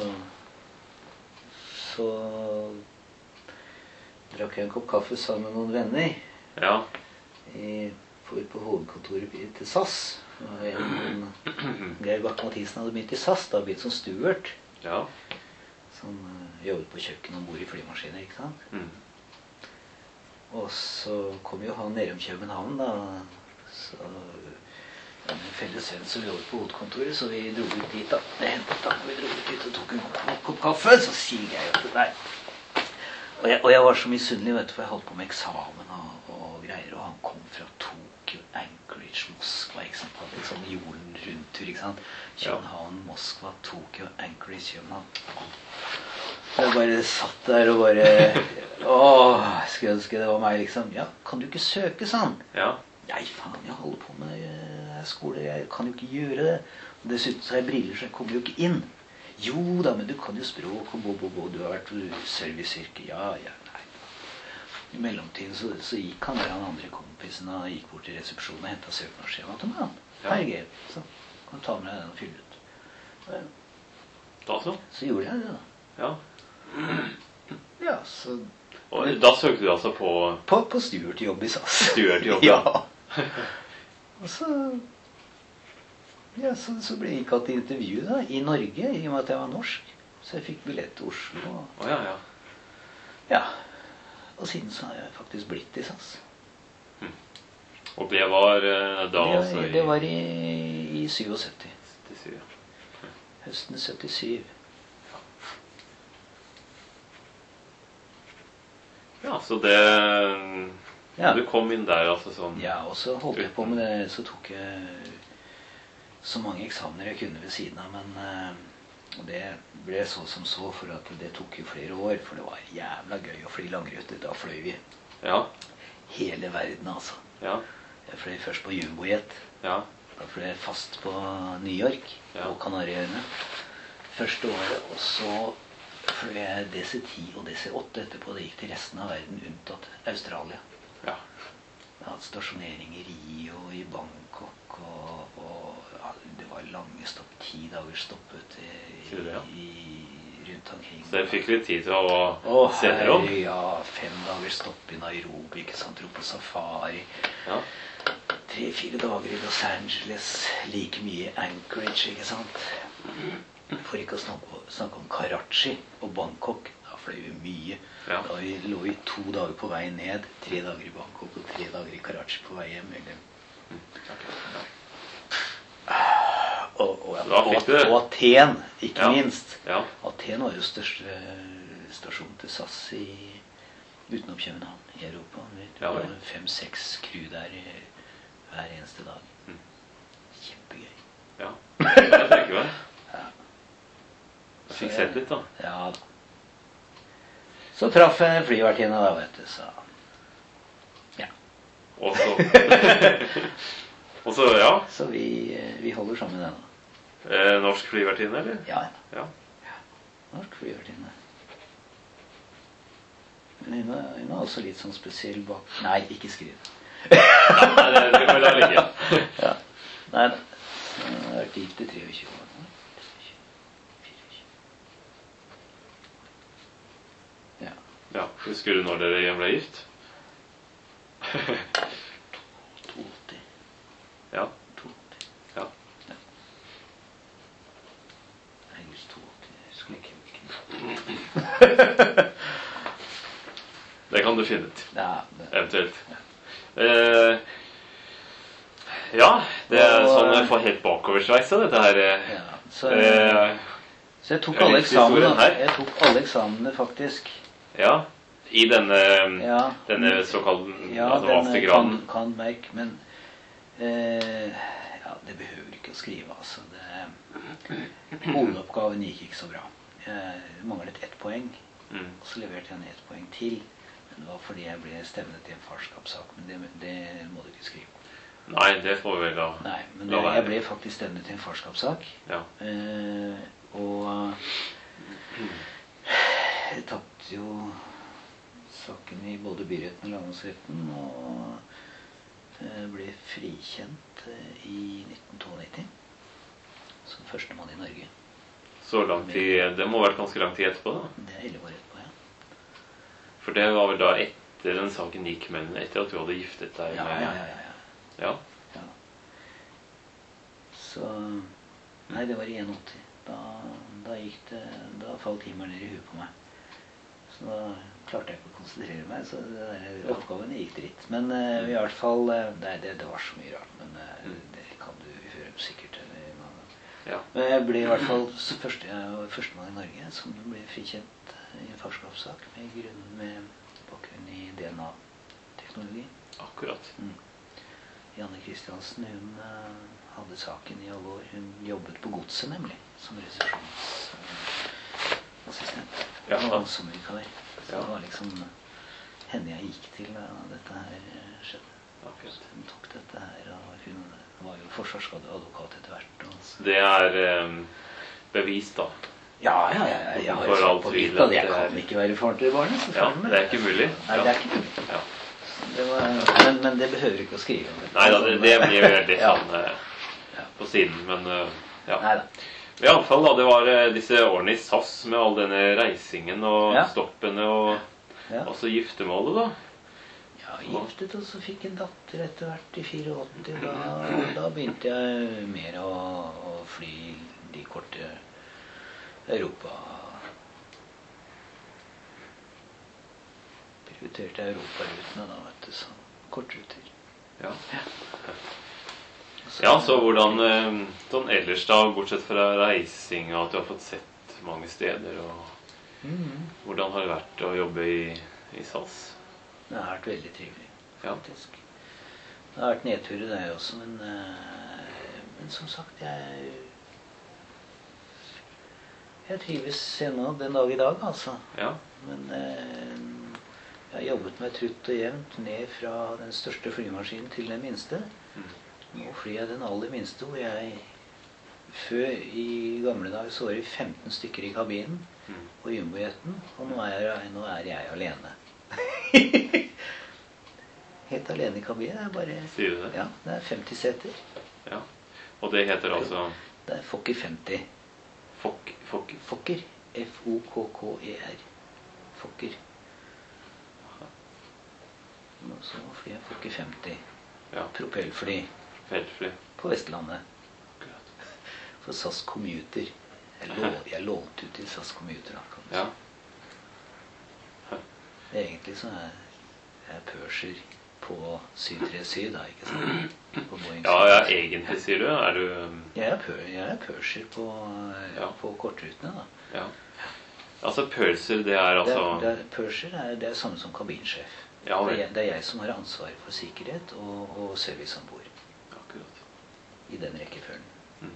så drakk jeg en kopp kaffe sammen med noen venner Ja. i, på, på hovedkontoret til S A S. Og en, Geir Bakke-Mathisen hadde begynt i S A S, da begynt som steward. Ja. Som uh, jobbet på kjøkken og bord i flymaskiner, ikke sant? Mm. Og så kom jo han ned om København, da. Så en felles venn som jobbet på hovedkontoret, så vi dro ut dit, da. Jeg hentet da, vi dro ut dit og tok en kopp, kopp kaffe, så sier jeg jo til deg. Og jeg, og jeg var så misunnelig, vet du, for jeg holdt på med eksamen og, og greier, og han kom fra Tokyo, Anchorage, Moskva, ikke sant? Han hadde sånn jorden rundt-tur, ikke sant? København, Moskva, Tokyo, Anchorage, København. Jeg bare satt der og bare, åh, skulle ønske det var meg, liksom. Ja, kan du ikke søke, sa han? Ja. Nei, faen, jeg holder på med uh, skole, jeg kan jo ikke gjøre det. Og dessuten så har jeg briller, så jeg kommer jo ikke inn. Jo da, men du kan jo språk og bo, bo, bo, du har vært serviceyrke. Ja, ja, nei. I mellomtiden så, så gikk han der, han andre kompisen, og gikk bort til resepsjonen og hentet søknadsskjema til meg. Ja. Herregud, så kan du ta med deg den og fylle ut. Og, Da så? så gjorde jeg det da. Ja. Ja, så Og da søkte du altså på på, på stewardjobb i S A S. Stewardjobb, ja. ja. Og så ja, så, så ble jeg innkalt til intervju da, i Norge, i og med at jeg var norsk. Så jeg fikk billett til Oslo. Og, Å ja, ja. ja. Og siden så har jeg faktisk blitt i S A S. Og det var eh, da Det, altså i det var i, i syttisju. syttisju, ja. Høsten syttisju. Ja, så det Ja. Du kom inn der altså sånn Ja, og så holdt jeg på med det, så tok jeg så mange eksamener jeg kunne ved siden av, men eh, det ble så som så, for at det tok jo flere år, for det var jævla gøy å fly langruter. Da fløy vi Ja. hele verden, altså. Ja. Jeg fløy først på Jumbojet. Ja. Da fløy jeg fast på New York Ja. og Kanariøyene første året, og så fløy jeg D C ti og D C åtte etterpå. Det gikk til resten av verden unntatt Australia. Ja. Jeg har hatt stasjonering i Rio, i Bangkok, og, og ja, det var lange stopp, ti dager stoppet i, Sier du det, ja? i rundt omkring. Så dere fikk litt tid til å Åh, se dere om? herre, ja, fem dager stopp i Nairobi, ikke sant, dro på safari. Ja. Tre-fire dager i Los Angeles, like mye i Anchorage, ikke sant. For ikke å snakke, snakke om Karachi og Bangkok. Da fløy vi mye. Ja. Da vi lå vi to dager på vei ned, tre dager i Bangkok og tre dager i Karachi på vei hjem. Eller... Og, og, Da og, fikk du det. og Aten, ikke Ja. minst. Ja. Aten var jo største stasjon til S A S i, utenom København i Europa. Det Ja, var vel. fem-seks crew der i, hver eneste dag. Mm. Kjempegøy. Ja. Jeg tenker meg. Ja. Jeg fikk sett litt, da. Ja da. Så traff jeg flyvertinna da, vet du, så ja. Og så Og så, ja. Så vi, vi holder sammen ennå. Eh, norsk flyvertinne, eller? Ja, Ja. norsk flyvertinne. Men hun er, hun er også litt sånn spesiell bak... Nei, ikke skriv. Nei, det, det får la ligge. Ja. Nei, hun har vært gift i treogtjue år. Ja. Ja, husker du når dere ble gift? to-åtti. Ja. to-åtti. Ja. August to-åtti. Jeg husker ikke hvilken. Det kan du finne ut. Ja, det. Eventuelt. Eh, ja, det er Og, sånn jeg får helt bakoversveisa, dette her. eh. Ja, så, Eh, så jeg tok ja, alle litt historien eksamene. her. Jeg tok alle eksamene, faktisk. ja, i denne, Ja. denne såkalte Ja, altså, den mastergraden. kan, kan merk, men eh, ja, det behøver ikke å skrive, altså. Det, hovedoppgaven gikk ikke så bra. Jeg manglet ett poeng, Mm. og så leverte jeg ned ett poeng til. Men det var fordi jeg ble stevnet i en farskapssak, men det, det må du ikke skrive. Nei, det får vi vel da. Nei, men La det, være. jeg ble faktisk stevnet i en farskapssak. Ja. Eh, og jeg tapte jo saken i både byretten og lagmannsretten, og eh, ble frikjent eh, i nitten nittito som førstemann i Norge. Så lang tid, det må ha vært ganske lang tid etterpå da. Det er elleve år etterpå, ja. For det var vel da etter den saken gikk, men etter at du hadde giftet deg Ja, med... ja, ja, ja, Ja. ja. Så, nei, det var i åtti. Da, da gikk det, da falt himmelen ned i huet på meg. Så da klarte jeg ikke å konsentrere meg, så det der oppgaven gikk dritt. Men eh, i hvert fall, eh, nei, det, det var så mye rart, men eh, det kan du høre sikkert. Eller, Ja. men jeg ble i hvert fall første, jeg var førstemann i Norge som ble frikjent i en farskapssak med, grunn, med bakgrunn i D N A-teknologi. Akkurat. Mm. Janne Kristiansen, hun uh, hadde saken i alle år. Hun jobbet på Godset, nemlig, som resepsjonsassistent. Ja. Og som vikar. Så Ja. det var liksom henne jeg gikk til da dette her eh, skjedde. Akkurat. Hun tok dette her, og hun var jo forsvarsadvokat etter hvert. Og så. Det er eh, bevist da. Ja, ja, ja, ja, jeg har For jo all sett på tvil vidt at at jeg det er- kan ikke være faren til barnet. Ja, selvfølgelig. det er ikke mulig. Nei, det er ikke mulig. Ja. Det var, men, men det behøver ikke å skrive om det. Nei da, det, det blir veldig Ja. sånn eh, på siden, men eh, ja. Nei da. I alle fall da, det var eh, disse årene i S A S med all denne reisingen og Ja. stoppene og Ja. også giftemålet da. Ja, giftet, og så fikk en datter etter hvert i åttifire. Da, da begynte jeg mer å, å fly de korte Europa. Prioriterte europarutene da, vet du, så kortruter. Ja. Ja, så hvordan eh, sånn ellers da, bortsett fra reising og at du har fått sett mange steder, og Mhm. hvordan har det vært å jobbe i, i S A S? Det har vært veldig trivelig, Ja. faktisk. Det har vært nedturer der også, men, eh, men som sagt, jeg, jeg trives ennå den dag i dag, altså. Ja. Men eh, jeg har jobbet meg trutt og jevnt ned fra den største flymaskinen til den minste. Mm. Nå flyr jeg den aller minste, hvor jeg før i gamle dager så var det femten stykker i kabinen Mm. på jumbojetten, og nå er, jeg, nå er jeg alene. Helt alene i kabinen. Det er bare, Sier du det? ja, det er femti seter. Ja. Og det heter altså Det er Fokker femti. Fok, Fok, Fokker. F O K K E R. Fokker. Så flyr jeg Fokker femti. Ja. Propellfly. Propellfly. På Vestlandet. Akkurat. For SAS Commuter. Jeg, lå, jeg lånte ut til SAS Commuter. Da, kan du si. Ja. Egentlig så er jeg Purser på syv tre syv, da, ikke sant? På Boeing Ja, ja, egentlig sier du. Er du um, Jeg er, pør, jeg er Purser på, Ja. på kortrutene, da. Ja. Altså, Purser, det er Det altså er, det er, Purser er det er samme som kabinsjef. Ja, det, vel. er, det er jeg som har ansvar for sikkerhet og, og service om bord. Akkurat. I den rekkefølgen. Mm.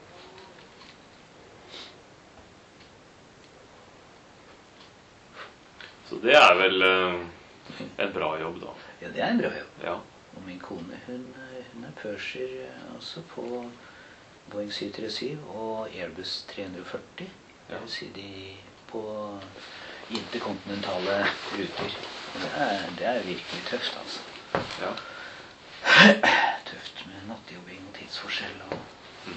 Så det er vel uh, en bra jobb, da. Ja, det er en bra jobb. Ja. Og min kone, hun, hun er Purser også på Boeing syv tre syv og Airbus tre førti. Ja. Det vil si de på interkontinentale ruter. Det er, det er virkelig tøft, altså. Ja. Tøft med nattjobbing og tidsforskjell. Og... Mm.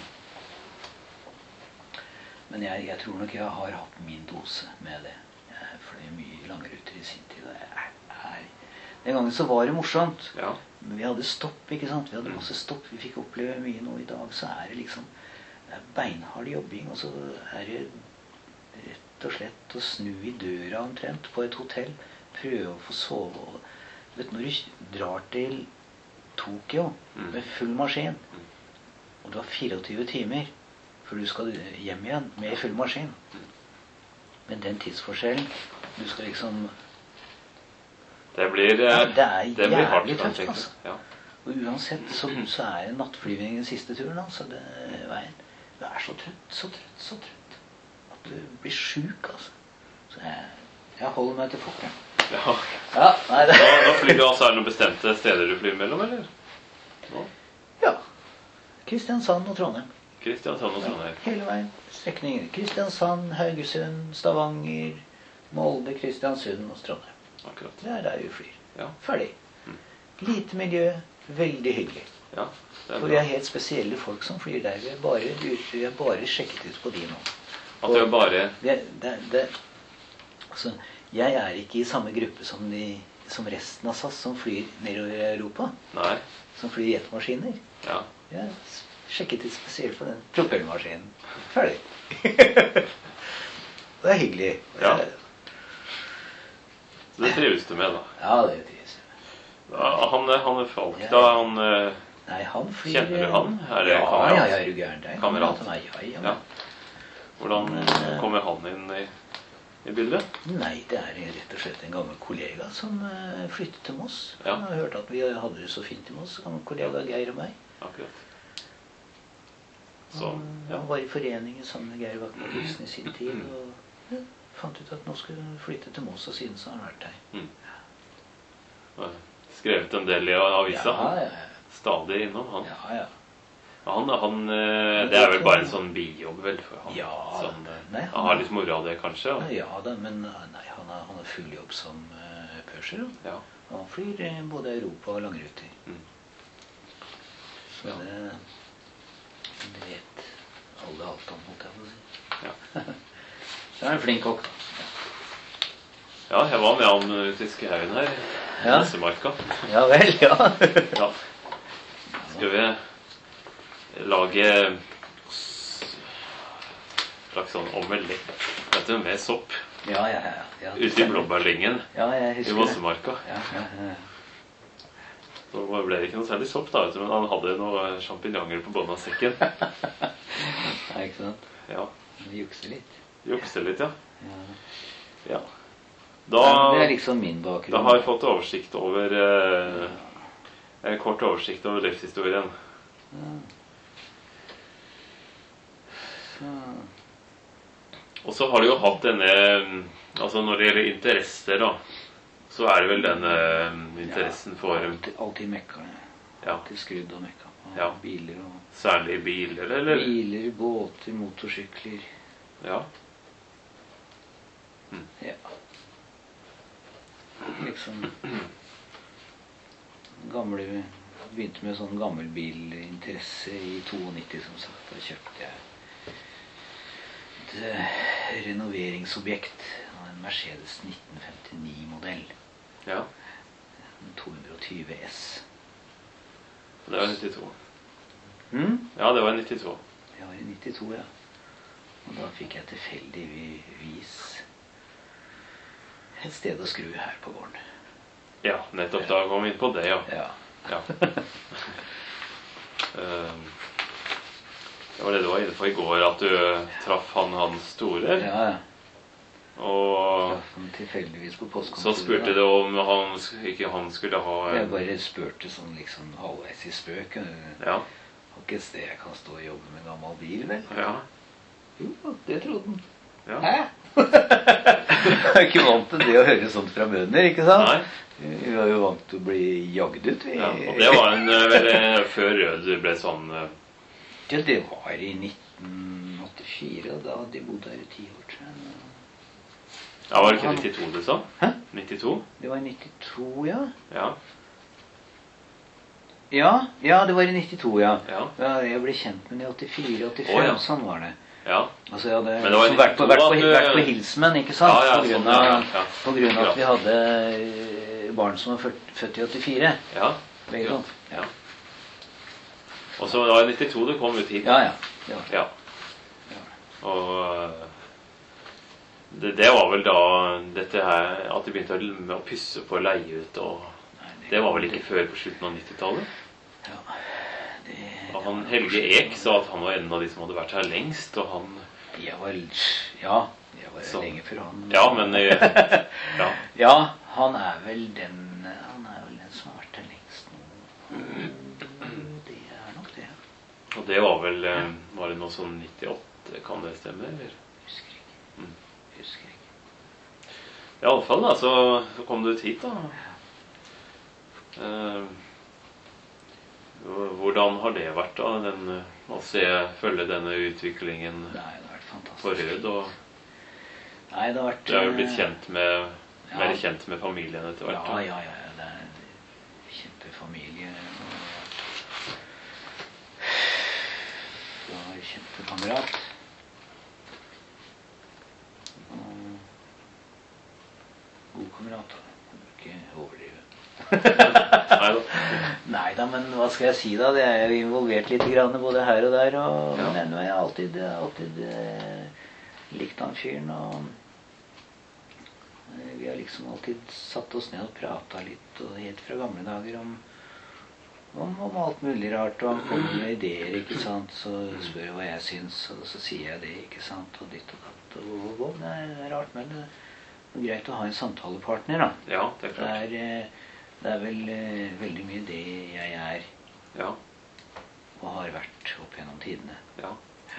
Men jeg, jeg tror nok jeg har hatt min dose med det. Jeg fløy mye lange ruter i sin tid. Og jeg, jeg, den gangen så var det morsomt. Ja. Men vi hadde stopp, ikke sant? Vi hadde masse stopp. Vi fikk oppleve mye nå. I dag så er det liksom det er beinhard jobbing. Og så er det rett og slett å snu i døra omtrent på et hotell. Prøve å få sove. Og, vet du, når du drar til Tokyo Mm. med full maskin, og du har fireogtyve timer før du skal hjem igjen med full maskin, med den tidsforskjellen, du skal liksom... Det blir, eh, Ja, det er det blir hardt, jævlig tøft, kanskje. altså. Ja. Og uansett så, så er det nattflyvning den siste turen, altså. Det, veien. Du er så trøtt, så trøtt, så trøtt. At du blir syk, altså. Så jeg, jeg holder meg til Fokkeren. Ja. Ja, nei, det... Da, da flyr du altså, er det noen bestemte steder du flyr mellom, eller? Nå? Ja. Kristiansand og Trondheim. Kristiansand og Trondheim. Hele veien. Strekninger. Kristiansand, Haugesund, Stavanger, Molde, Kristiansund og Trondheim. Akkurat. Det er der vi flyr. Ja. Ferdig. Lite miljø, veldig hyggelig. Ja, det er For vi er bra. helt spesielle folk som flyr der. Vi er bare, vi er bare sjekket ut på de nå. At det er bare... Det, det, det, altså, jeg er ikke i samme gruppe som, de, som resten av SAS som flyr nedover i Europa. Nei. Som flyr jetmaskiner. Ja. Jeg er sjekket ut spesielt på den propellmaskinen. Ferdig. Det er hyggelig. Ja. Så det trives du med, da. Ja, det trives jeg med. Ja, Han, han er folk, Ja. da. Han... eh, Nei, han flyr... Kjenner du han? Er det ja, kamerat? Ja, ja, er du gæren? Det er en Kamerat. til meg. Ja, ja, Ja. Hvordan Men, eh, kommer han inn i, i bildet? Nei, det er rett og slett en gammel kollega som uh, flyttet til Moss. Ja. Han har hørt at vi hadde det så fint i Moss. Gammel kollega Geir og meg. Akkurat. Så, Han, ja. han var i foreningen sammen med Geir Vakmarhusen i sin tid. Og ja, fant ut at nå skulle han flytte til Moss, og siden så har han vært her. Mm. Skrevet en del i avisa. Ja, ja, ja. Stadig innom han. Ja, ja. Han, han eh, det er vel bare en sånn bijobb, vel, for han. Ja, Sånn, eh, nei, han har litt moro av det, kanskje. og- Ja da, men nei, han har, han har full jobb som uh, purser. da. Ja. Han flyr eh, både Europa og langruter. Mm. Så Ja. det, det vet alle alt om, holdt jeg på å si. Ja. Så er han flink kokk. ja, jeg var med han ute i skauen her. Ja. Nessemarka. Ja vel, ja. Ja. Skal vi lage slags sånn omelett, vet du, med sopp Ja, ja, ja. ja. ute i blåbærlyngen Ja, jeg i husker det. Mossemarka. Ja, ja, ja. Så ble det ikke noe særlig sopp da, vet du, men han hadde noen champignoner på båndet av sekken. Ja, ikke sant? Ja, Jukse litt. jukse litt, ja. Ja. Ja. Da, Det er liksom min bakgrunn. da har jeg fått oversikt over eh, en kort oversikt over livshistorien. Ja. Så... Og så har du jo hatt denne, altså når det gjelder interesser da, så er det vel denne interessen for, Alltid, alltid mekka. ja, Alltid skrudd og mekka på Ja. biler og... særlig biler, eller? Biler, båter, motorsykler. Ja, Ja. Liksom... Gamle... Begynte med sånn gammelbilinteresse i nittito, som sagt. Da kjøpte jeg et uh, renoveringsobjekt av en Mercedes nitten femtini-modell. Ja. to hundre og tjue S. Det var nittito. Mm? Ja, det var nittito. Det var i nittito, ja. Og da fikk jeg tilfeldigvis et sted å skru her på gården. Ja, nettopp da kom vi inn på det, ja. Ja. Ja. um, det var det du var inne på i går, at du traff han hans store. Ja, ja. Og Traff han tilfeldigvis på postkontoret. så spurte du om han, ikke han skulle ha en... Jeg bare spurte sånn liksom halvveis i spøk. Ja. Har ikke et sted jeg kan stå og jobbe med en gammel bil, vel? Ja. Jo, det trodde han. Ja. Hæ? Jeg er ikke vant til det å høre sånt fra bønder, ikke sant? Nei. Vi var jo vant til å bli jagd ut. Vi. Ja, og det var en eh, vel eh, før Rød ble sånn eh, Ja, det var i nitten åttifire, og da hadde de bodd her i ti år, tror jeg. Ja, var det ikke nittito du sa? Hæ? nittito? Det var i nittito, ja. Ja. Ja, ja, det var i nittito, ja. Ja. Ja, jeg ble kjent med den i åttifire åttifem, Å, ja. sånn var det. Ja. Altså, jeg hadde Men det var liksom vært, på, vært, på, nittito at du- vært på Hilsmen, ikke sant? Ja, ja, på grunn sånn, av, ja, ja. på grunn av at vi hadde eh, barn som var født, født i åttifire. Ja. Begge Ja. to. Ja. Og så var det nittito du kom ut hit. Ja, ja. Det var det. Ja. Det var det. Og eh, det, det var vel da dette her, at de begynte å, med å pysse på å leie ut, og Nei, det var vel ikke før på slutten av nittitallet? Ja, det, Og han Helge Ek sa at han var en av de som hadde vært her lengst, og han... Jeg var, ja, jeg var Så- lenge før han. Ja, men... eh, Ja. Ja, han er vel den, han er vel den som har vært her lengst nå. Det er nok det. Og det var vel... eh, Var det noe sånn nittiåtte, kan det stemme, eller? Husker ikke. Mm. Husker ikke. I alle fall da, så, så kom du ut hit da. Eh, hvordan har det vært da, den, eh, å se, følge denne utviklingen Nei, det har vært fantastisk. på Rød, og Nei, det har vært... du er jo blitt eh, kjent med, Ja. mer kjent med familien etter hvert. Ja, da. ja, ja, det er en kjempefamilie. Og jeg var kjempekamerat. Og god kamerat, da. Jeg må ikke overdrive. Nei da. Neida, men hva skal jeg si da? Det er jo involvert litt grann både her og der, og, Ja. men ennå har jeg alltid, alltid eh, likt han fyren, og eh, vi har liksom alltid satt oss ned og pratet litt, og helt fra gamle dager om, om, om alt mulig rart, og han kommer med ideer, ikke sant, så spør jeg hva jeg synes, og så sier jeg det, ikke sant, og ditt og datt, og, og, og det er rart, men det er greit å ha en samtalepartner da. Ja, det er Det klart. er, eh, det er vel eh, veldig mye det jeg er, Ja, og har vært opp gjennom tidene. ja. Ja.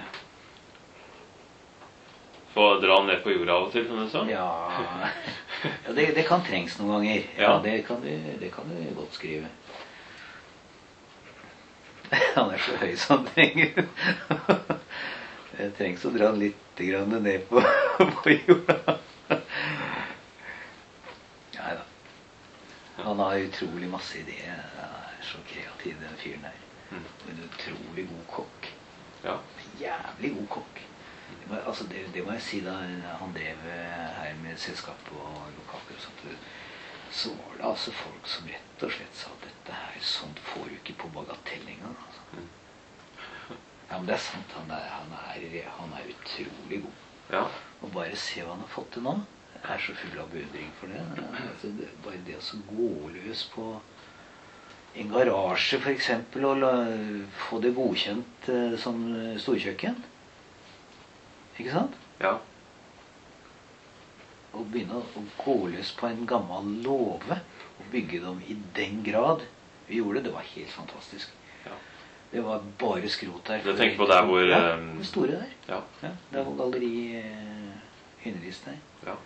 Få dra ned på jorda av og til, som du sa? Ja, ja det, det kan trengs noen ganger. Ja, Ja. det kan du, det kan du godt skrive. Han er så høy så han trenger. Det trengs å dra litt grann ned på, på jorda. Neida. Han har utrolig masse ideer. Han er så kreativ, den fyren der. Mm. Og en utrolig god kokk. Ja. Jævlig god kokk. Det må, altså det, det må jeg si da han drev her med selskap og lokaler og sånt, så var det altså folk som rett og slett sa at dette her, sånt får du ikke på bagatell engang. Altså. Ja, men det er sant, han er, han er, han er utrolig god. Ja. Og bare se hva han har fått til nå. Jeg er så full av beundring for det. Altså, det bare det å gå løs på en garasje for eksempel, og la, få det godkjent eh, som storkjøkken. Ikke sant? Ja. Og begynne å, å gå løs på en gammel låve og bygge dem i den grad vi gjorde det. Det var helt fantastisk. Ja. Det var bare skrot der. Du tenker på der hvor... Ja, eh, det store der. Ja. Ja, der hvor galleri eh, Hynnelist der. Ja.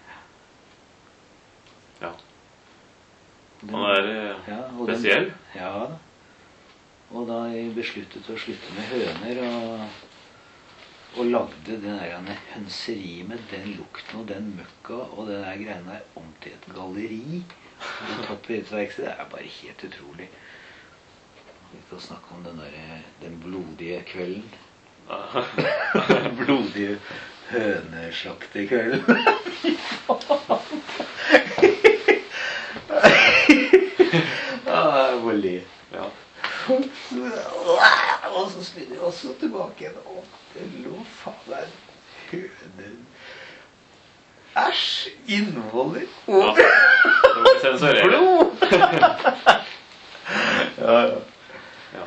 Ja. Den- Han er eh, ja, og den- spesiell. Ja da. Og da jeg besluttet å slutte med høner og, og lagde den der hønseri med den lukten og den møkka og det der greiene der om til et galleri. Og tatt på et verksted, det er bare helt utrolig. Vi skal snakke om den der, den blodige kvelden. Blodige høneslaktekveld. Fy faen. Ah, jeg må le. Ja. Og så spiller jeg også tilbake igjen. Å, det lå faen meg høne. Æsj, innvoller. Ja. Det må vi sensurere. Blod. Ja, ja. Ja.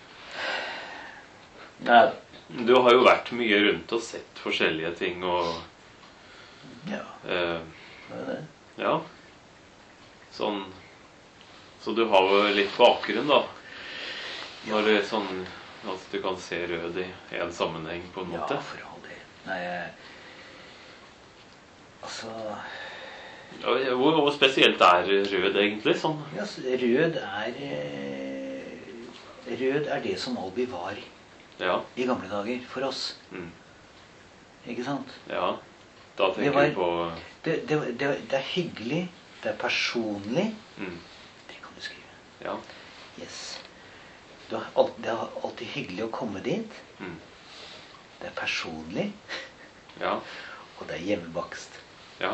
Nei. Du har jo vært mye rundt og sett forskjellige ting og Ja, eh, det er det. ja. Sånn. Så du har jo litt bakgrunn da. Når det er sånn at du kan se rød i en sammenheng på en måte. Ja, for all del. Nei, jeg... Altså... Ja, Hvor, hvor spesielt er rød egentlig? Sånn? Ja, så rød er... eh, Rød er det som Albi var Ja. i gamle dager for oss. Mm. Ikke sant? Ja. Da Det tenker var- du på Det, det, det, det er hyggelig, det er personlig. mm. Det kan du skrive. Ja. Yes. Du har alltid, det er alltid hyggelig å komme dit. Mm. Det er personlig, Ja. og det er hjemmebakst. Ja.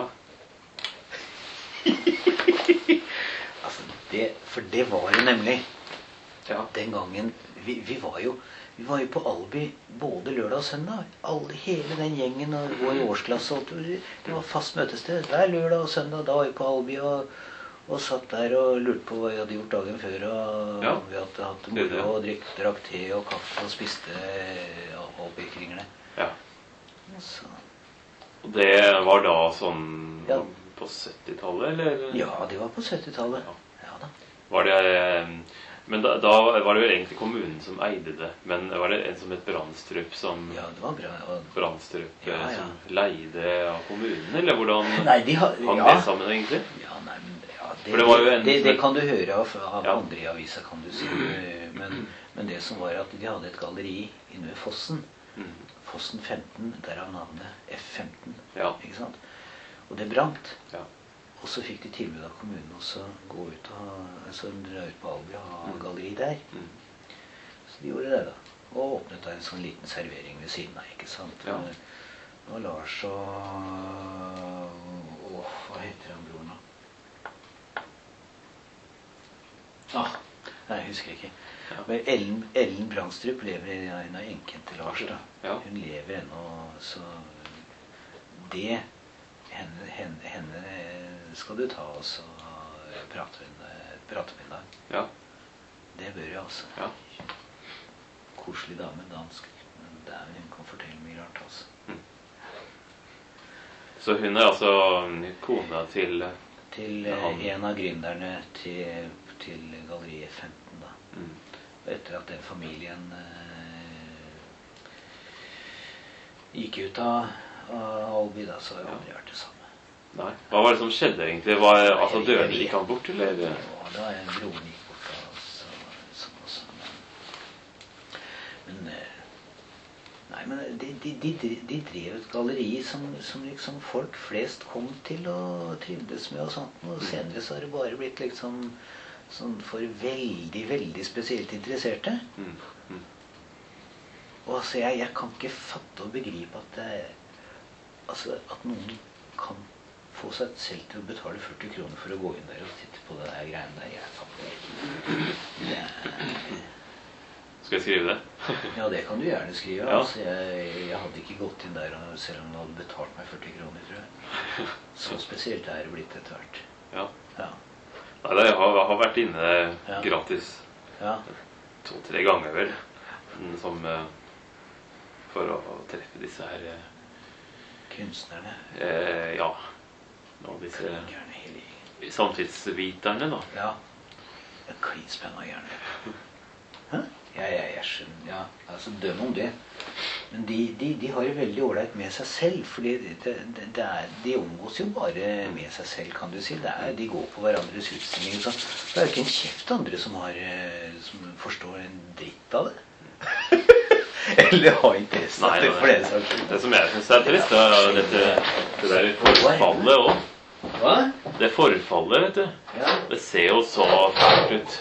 Altså, det, for det var det nemlig. Ja. Den gangen, vi, vi var jo vi var jo på Albi både lørdag og søndag. Alle, hele den gjengen og vår årsklasse. Og det var fast møtested. Hver lørdag og søndag da var vi på Albi og, og satt der og lurte på hva vi hadde gjort dagen før. Og Ja. vi hadde hatt Det er det. moro og drakk, drakk te og kaffe og spiste Albi-kringlene. Ja. Så, Og det var da sånn Ja. på syttitallet, eller? ja, det var på syttitallet. Ja. Ja da. Var det, eh, men da, da var det vel egentlig kommunen som eide det. Men var det en som het Brandstrup som Ja, det var bra. Og, Brandstrup eh, Ja, ja. som leide av kommunen, eller hvordan nei, de har... hang Ja. det sammen egentlig? Ja, nei, men ja, det, For det var jo en- det, det kan du høre av, av Ja. andre i avisa, kan du si. Men, men det som var at de hadde et galleri inne ved Fossen. Mm. Fossen femten, derav navnet F femten. Ja. Ikke sant? Og det brant. Ja. Og så fikk de tilbud av kommunen også gå ut og ha, altså, dra ut på Albi og ha Mm. galleri der. Mm. Så de gjorde det da. Og åpnet da en sånn liten servering ved siden av, ikke sant? Ja. Og Lars og... Åh, hva heter han broren da? Ah, nei, jeg husker ikke. Ja. Men Ellen, Ellen Brandstrup lever i en av enken til Lars da. Ja. Hun lever ennå, så det, henne, henne, henne skal du ta oss og prate med, prate med en dag. Ja. Det bør jeg altså. Ja. Koselig dame, dansk. Men det er, hun kan fortelle mye rart altså. Så hun er altså kona til Til Ja, eh, han- en av gründerne til, til galleriet femten da. mm. Og etter at den familien eh, gikk ut av, av Albi da, så har jeg Ja. aldri vært det samme. Nei. Hva var det som skjedde egentlig? Var, altså Jeg- jeg Døde vet. gikk han bort, eller? Og da er broren gikk bort da, og så, sånn også. Men, men eh, nei, men de, de, de, de drev et galleri som, som liksom folk flest kom til og trivdes med og sånt. Og senere så har det bare blitt liksom sånn for veldig, veldig spesielt interesserte. Mm. Mm. Og altså, jeg, jeg kan ikke fatte og begripe at det, altså, at noen kan få seg selv til å betale førti kroner for å gå inn der og titte på det der greiene der. Jeg fatter ikke. Det er, Skal jeg skrive det? ja, det kan du gjerne skrive. Ja. Altså, jeg, jeg hadde ikke gått inn der og- selv om du hadde betalt meg førti kroner, tror jeg. Så spesielt er det blitt etter hvert. Ja. Ja, Nei, jeg har, jeg har vært inne Ja. gratis ja, to-tre ganger vel. Mm, Som eh, for å treffe disse her eh, kunstnerne. eh, Ja. Og disse Gjerne hele gjengen. samtidsviterne, da. Ja, det er klinspenna gjerne. Hæ? Ja, ja, jeg skjønner. Ja, altså døm om det. Men de, de, de har jo veldig ålreit med seg selv, fordi det, det, det er, de omgås jo bare med seg selv, kan du si. Det er, de går på hverandres utstillinger. Så det er jo ikke en kjeft andre som, har, eh, som forstår en dritt av det. Eller har interesse av Nei, det, nei. for det saks skyld. Det som jeg syns er trist, er jo dette, det der forfallet òg. Hva? Det forfallet, vet du. Ja. Det ser jo så fælt ut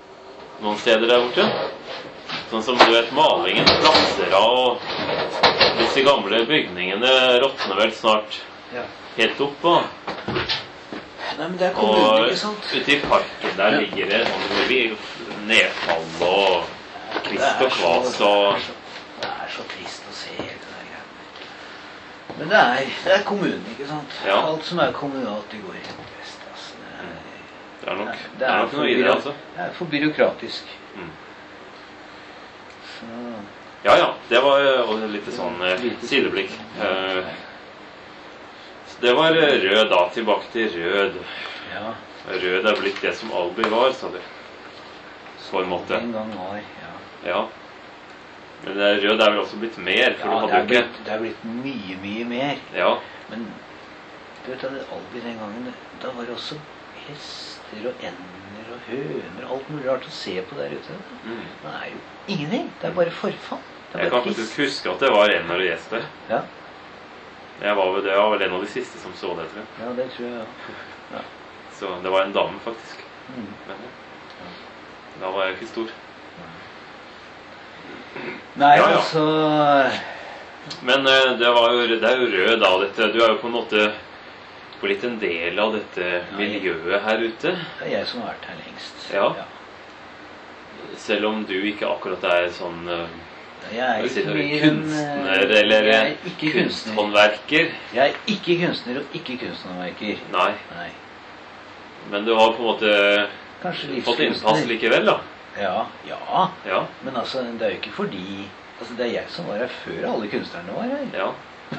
noen steder der borte. Sånn som du vet, malingen plasser av og Disse gamle bygningene råtner vel snart Ja. helt opp, og, Nei, men det er kommunen, og ikke sant? ute i parken der Ja. ligger det sånn veldig nedfall og kvist og kvas og Det er så, det er så trist å se hele det der greiene. Men det er, det er kommunen, ikke sant? Ja. Alt som er kommunalt, det går i best, altså. Det er, Det er nok, det det er nok for noe i det, byråk- altså. Det er for byråkratisk. Mm. Så, Ja, ja. Det var jo litt sånn eh, sideblikk. Eh, Det var eh, rød da. Tilbake til rød. ja, Rød er blitt det som Alby var, sa du. På en måte. en gang var, ja. Ja. Men eh, rød er vel også blitt mer, for Ja, du det hadde er, jo ikke blitt, det er blitt mye, mye mer. Ja. Men du vet, det Alby den gangen, det- da var det også hester og ender og høner og alt mulig rart å se på der ute. Mm. Det er jo ingenting. Det er bare forfall. Det er Jeg bare kan faktisk trist. huske at det var ender og gjest der. Ja, Jeg var vel, det var vel en av de siste som så det, tror jeg. ja, det tror jeg ja. Så det var en dame, faktisk. Mm. Men da var jeg ikke stor. Nei, Ja, ja. altså Men eh, det, var jo, det er jo rød da, dette. Du er jo på en måte blitt en del av dette miljøet her ute. Det er jeg som har vært her lengst. Ja. Selv om du ikke akkurat er sånn eh, Jeg er hva sier ikke du, mye en, kunstner eh, eller jeg er ikke kunstner. kunsthåndverker. Jeg er ikke kunstner og ikke kunsthåndverker. Nei, Nei. men du har på en måte Kanskje fått innpass livskunstner. likevel, da. Ja, ja. Ja, Men altså, det er jo ikke fordi Altså, det er jeg som var her før alle kunstnerne var her. ja.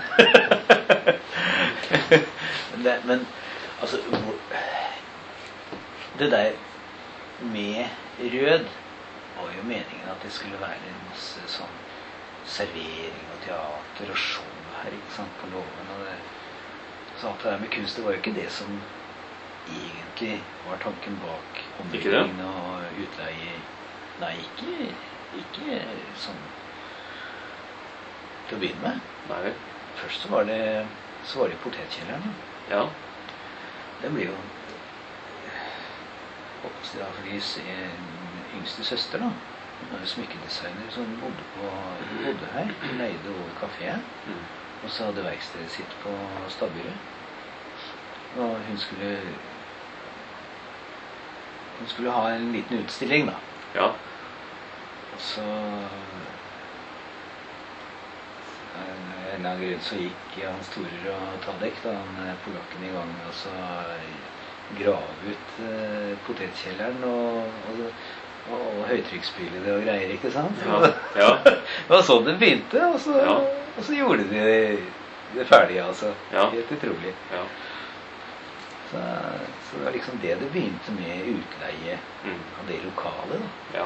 men, det, men altså hvor, det der med rød var jo meningen at det skulle være en masse sånn servering og teater og show her, ikke sant, på Låven. Og det, så alt det der med kunst, det var jo ikke det som egentlig var tanken bak Ikke det? ombyggingen og utleie. Nei, ikke, ikke sånn til å begynne med. Nei vel. Først så var det, så var det potetkjelleren. Ja. Den ble jo oppstått da fordi min yngste søster da, hun er jo smykkedesigner som bodde, på, hun bodde her, hun leide over kaféen, Mm. og så hadde verkstedet sitt på Stabburet. Og hun skulle hun skulle ha en liten utstilling da. Ja. Og så av en eller annen grunn så gikk Hans Torer og Tadek, da, han polakken, i gang med å så grave ut eh, potetkjelleren og, og, og, og høytrykksspyle det og greier, ikke sant? Ja. Ja. Det var sånn det begynte, og så, Ja. og så gjorde de det, det ferdige, altså. Ja. Helt utrolig. Ja. Så, så det var liksom det det begynte med, utleie Mm. av det lokale, da. Ja.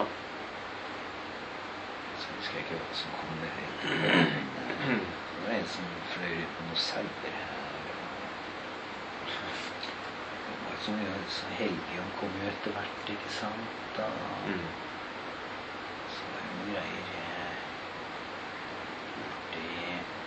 Så husker jeg ikke hva som kom det helt. Det var en som fløy ut med noen sauer her. Det var så mye, så Helge, han kom jo etter hvert, ikke sant? Da, Mm. så var det noen greier eh, borti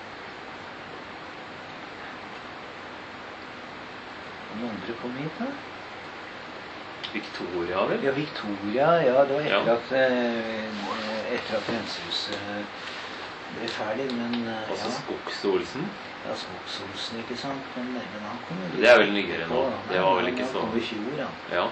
Noen andre kom hit, da? Victoria, vel? Ja, Victoria, ja, det var etter Ja. at eh, etter at rensehuset ble ferdig, men eh, Også ja, Skogs-Olsen. ja, Skogsolsen, ikke sant, men, men han kom jo litt Det er vel nyere etterpå, nå. da. Det var vel Han- ikke han så- kom i fjor, ja. Ja.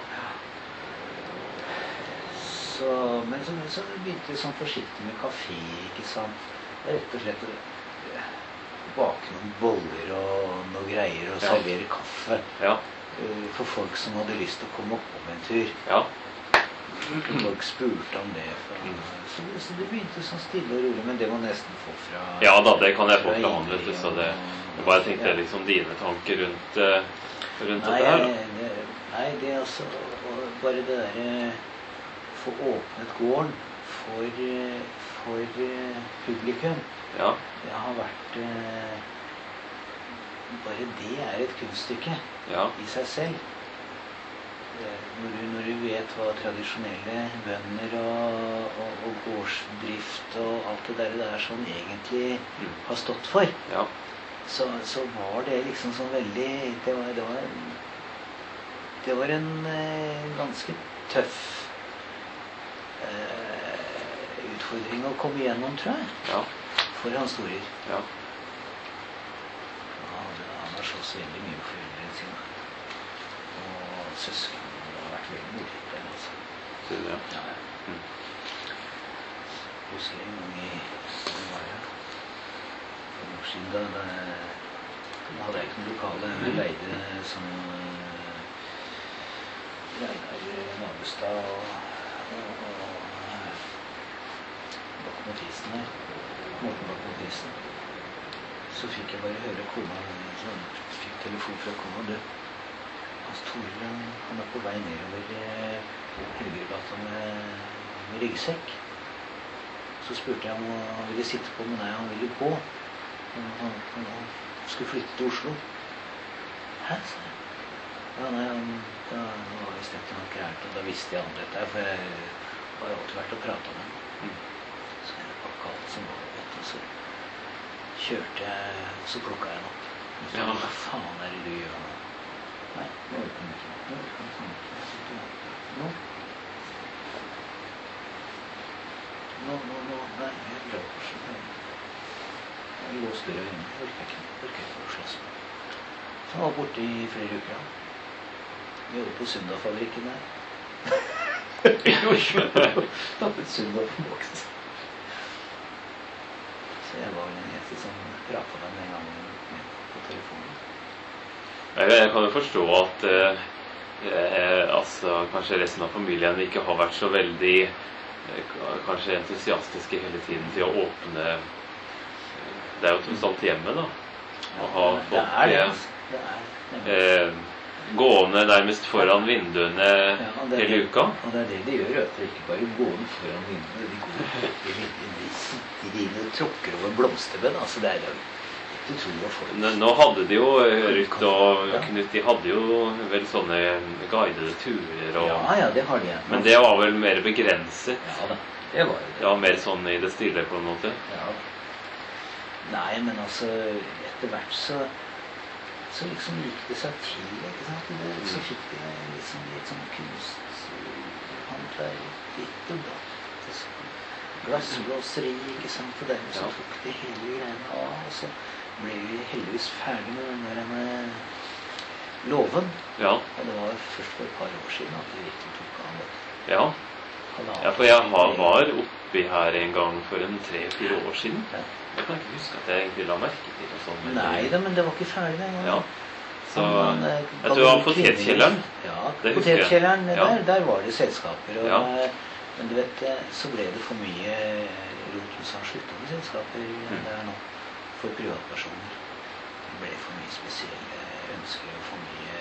Så, men så, så begynte vi sånn forsiktig med kafé, ikke sant. Det er rett og slett å eh, bake noen boller og noe greier og Ja. servere kaffe Ja. eh, for folk som hadde lyst til å komme oppom en tur. Ja. Folk spurte om det. For, Mm. så, så det begynte sånn stille og rolig, men det må nesten få fra Ja da, det kan jeg få fra fra han, vet du. Ingrid Så det og- jeg bare tenkte ja. liksom dine tanker rundt, eh, rundt Nei, dette her. da. det, nei, det er altså å- bare det derre få åpnet gården for, eh, for eh, publikum. Ja. Det har vært eh, Bare det er et kunststykke Ja. i seg selv. Eh, Når du, når du vet hva tradisjonelle bønder og, og, og gårdsdrift og alt det der det er sånn egentlig Mm. har stått for, Ja. så, så var det liksom sånn veldig Det var, det var, det var en eh, ganske tøff eh, utfordring å komme igjennom, tror jeg. Ja. for hans storer. Ja. Han, han har slåss veldig mye med foreldrene sine. Og søsken. Det har vært veldig mye der, altså. Sier du det? Ja, ja. Mm. Jeg husker en gang i hvor var det? For noen år siden da, da da hadde jeg ikke noen lokale. Jeg leide sånn Reinar Nabestad og, og, og bak Mathisen her. Morten bak Mathisen. Så fikk jeg bare høre kona, så fikk telefon fra kona. Du, Hans Tore, han er på vei nedover Helgergata med, med ryggsekk. Så spurte jeg om han ville sitte på, men nei, han ville gå. Han, han, han skulle flytte til Oslo. Hæ, sa jeg. Ja, nei, da var jeg stemt han gærent, og da visste jeg om dette her, for jeg har alltid vært og pratet med ham. Så jeg pakket alt som var, vet du, og så kjørte jeg, og så plukket jeg han opp. Og så, Ja. hva faen er det du gjør nå? Nei, nå orker jeg ikke. Nå orker jeg ikke. Nå? Nå, nå, nå, nei, jeg drar på seg. Jeg låste døra inne. Jeg orker ikke. Jeg orker ikke å slåss med. Så han var borte i flere uker. Ja. Vi jobbet på Sunda-fabrikken der. I Oslo. Tappet Sunda på boks. Så jeg var den eneste som pratet med den gangen på telefonen. Jeg, jeg kan jo forstå at eh, eh, altså, kanskje resten av familien ikke har vært så veldig eh, kanskje entusiastiske hele tiden til å åpne. Det er jo tross alt hjemme, da. Å ha det folk er det, eh, altså. Det er det. eh, gående nærmest foran vinduene Ja, og det er hele det- uka. Og det er det de gjør, vet du. Ikke bare gående foran vinduet. De går i vinduet. De driver og tråkker over blomsterbed. Altså, det er jo ikke tro på folk. Nå nå hadde de jo, Ruth og Knut, de hadde jo vel sånne guidede turer og Ja, ja, det har de. Men det var vel mer begrenset. Ja da, det var jo det. Det var mer sånn i det stille på en måte. Ja. Nei, men altså, etter hvert så, så liksom likte det seg til, ikke sant? Det, så fikk de liksom litt sånn kunsthåndverk, litt og datt. Sånn glassblåseri, ikke sant? For dermed så Ja. tok de hele greiene av, og så ble vi heldigvis ferdig med den der med låven. Ja, Og det var først for et par år siden at det virkelig tok av. vet du. ja. Halvannet ja for jeg år har, siden. var oppi her en gang for en tre-fire år siden. Ja. Jeg kan ikke huske at jeg egentlig la merke til det sånn. men- Nei da, men det var ikke ferdig den gangen. Ja. Så Han, eh, jeg tror det var potetkjelleren. Ja, Det husker jeg. potetkjelleren, Ja. der, der var det selskaper. Og, Ja. eh, Men du vet, eh, så ble det for mye rot, så han sluttet med selskaper Mm. der nå, for privatpersoner. Det ble for mye spesielle ønsker og for mye,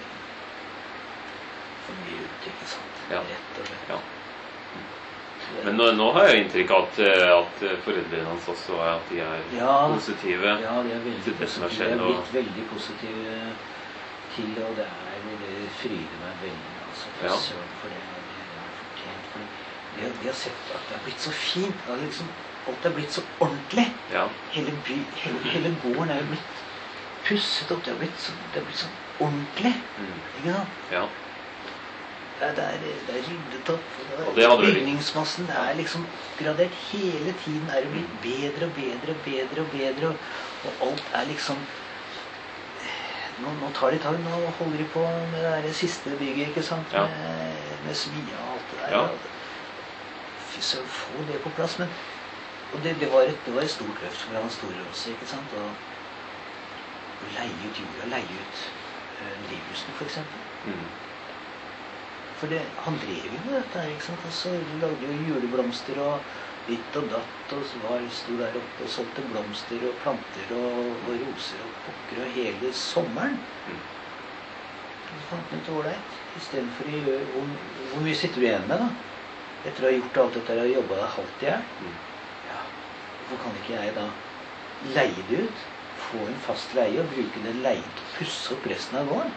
for mye ut, ikke sant? Ja. Rett og slett. Ja. Så det- Men nå, nå har jeg inntrykk av at, eh, at foreldrene hans også er at de er Ja. positive. Ja, de er veldig til det som har positive. skjedd, De er og- blitt veldig positive til, og det er det fryder meg veldig, altså, for Ja. søren, for det har de har fortjent. For de, har- de har sett at det har blitt så fint, at liksom, alt er blitt så ordentlig. Ja. Hele, by, hele, hele gården er jo blitt pusset opp, det har blitt så, det har blitt så ordentlig, Mm. ikke sant? Ja. Det er, det er, det er ryddet opp, og Og det det er, hadde vært- bygningsmassen det er liksom gradert hele tiden, er det blitt bedre og bedre og bedre og bedre, og, og alt er liksom, nå, nå tar de tag, nå holder de på med det der siste bygget, ikke sant, Ja. med, med smia og alt det der. Ja. og det- Fy søren, få det på plass, men, og det, det, var et, det var et stort løft for han store også, ikke sant, og å leie ut jorda, leie ut eh, drivhusene for eksempel. Mm. For det, han drev jo med dette her, ikke sant? Og så lagde jo juleblomster og ditt og datt, og så var, sto der oppe og solgte blomster og planter og, og roser og pokker og hele sommeren. Mm. Så fant han ut ålreit, i stedet for å gjøre, hvor, hvor mye sitter du igjen med da? Etter å ha gjort alt dette her og jobbet deg halvt i hjel? Mm. Ja, hvorfor kan ikke jeg da leie det ut, få en fast leie og bruke den leien til å pusse opp resten av gården?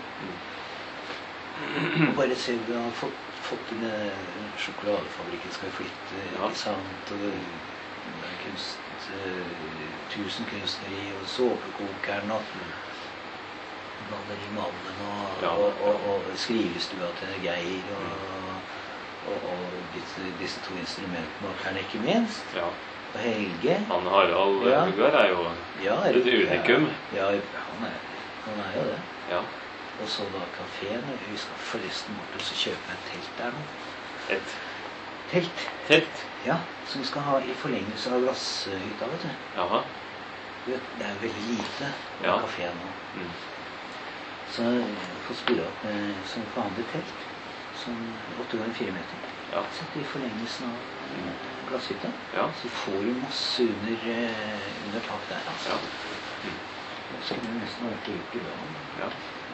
Og bare se vi har fått, fått denne sjokoladefabrikken skal flytte, Ja. ikke sant, og det er kunst, uh, tusen kunstneri, og såpekokeren, og malerimallen, og, Ja. og, og, og skrivestua til Geir, og, og, og disse, disse to instrumentmakerne, ikke minst. Ja. Og Helge. Han Harald Ja. Hugard er jo Ja, et unikum. Ja, ja han, er, han er jo det. Ja. Og så da kaféen. Vi skal forresten bort og så kjøpe et telt der nå. Et Telt. telt. Ja, som vi skal ha i forlengelse av glasshytta, vet du. Jaha. Du vet, det er jo veldig lite på Ja. kaféen nå. Mm. Så jeg får spille opp med som forhandlet telt. Som åtte ganger fire meter. Ja. Sett i forlengelsen av eh, glasshytta. Ja. Så får du masse under, eh, under tak der, altså. Ja. Det skulle jo nesten vært gjort i dag. Ja.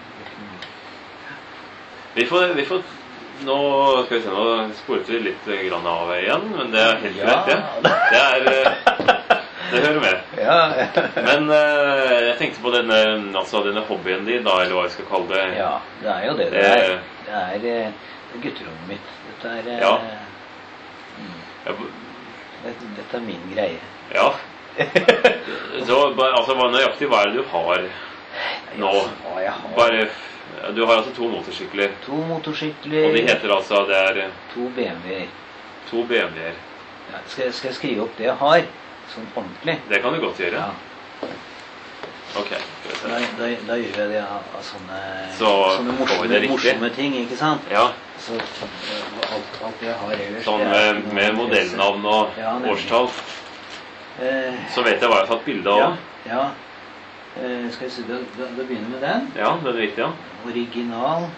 Vi får, vi får Nå skal vi se, nå sporet vi litt grann av igjen, men det er helt Ja. greit, det. Det er eh, Det hører med. Ja, Men eh, jeg tenkte på denne, altså denne hobbyen din, da, eller hva jeg skal kalle det. ja, det er jo det det Eh, er. Det er, eh, det er gutterommet mitt. Dette er, eh, Ja. mm, Ja, dette, dette er min greie. ja. Så bare- altså, hva nøyaktig hva er det du har nå? Altså, hva jeg har. Bare, du har altså to motorsykler, To motorsykler, og de heter altså, det er to B M W-er. to B M W-er. Ja, skal, jeg- skal jeg skrive opp det jeg har, sånn ordentlig? Det kan du godt gjøre. Ja. Ok. Da, da, da gjør jeg det av, av sånne, Så sånne får vi morsomme, det riktig. morsomme ting, ikke sant? Ja, Så eh, alt, alt jeg har ellers sånn det er med, ikke noe med interesse. modellnavn og Ja, nemlig. årstall. Eh, Så vet jeg hva jeg har tatt bilde av. ja, ja. Eh, skal vi se, da, da, da begynner vi med den. Ja, den er riktig, ja. Original.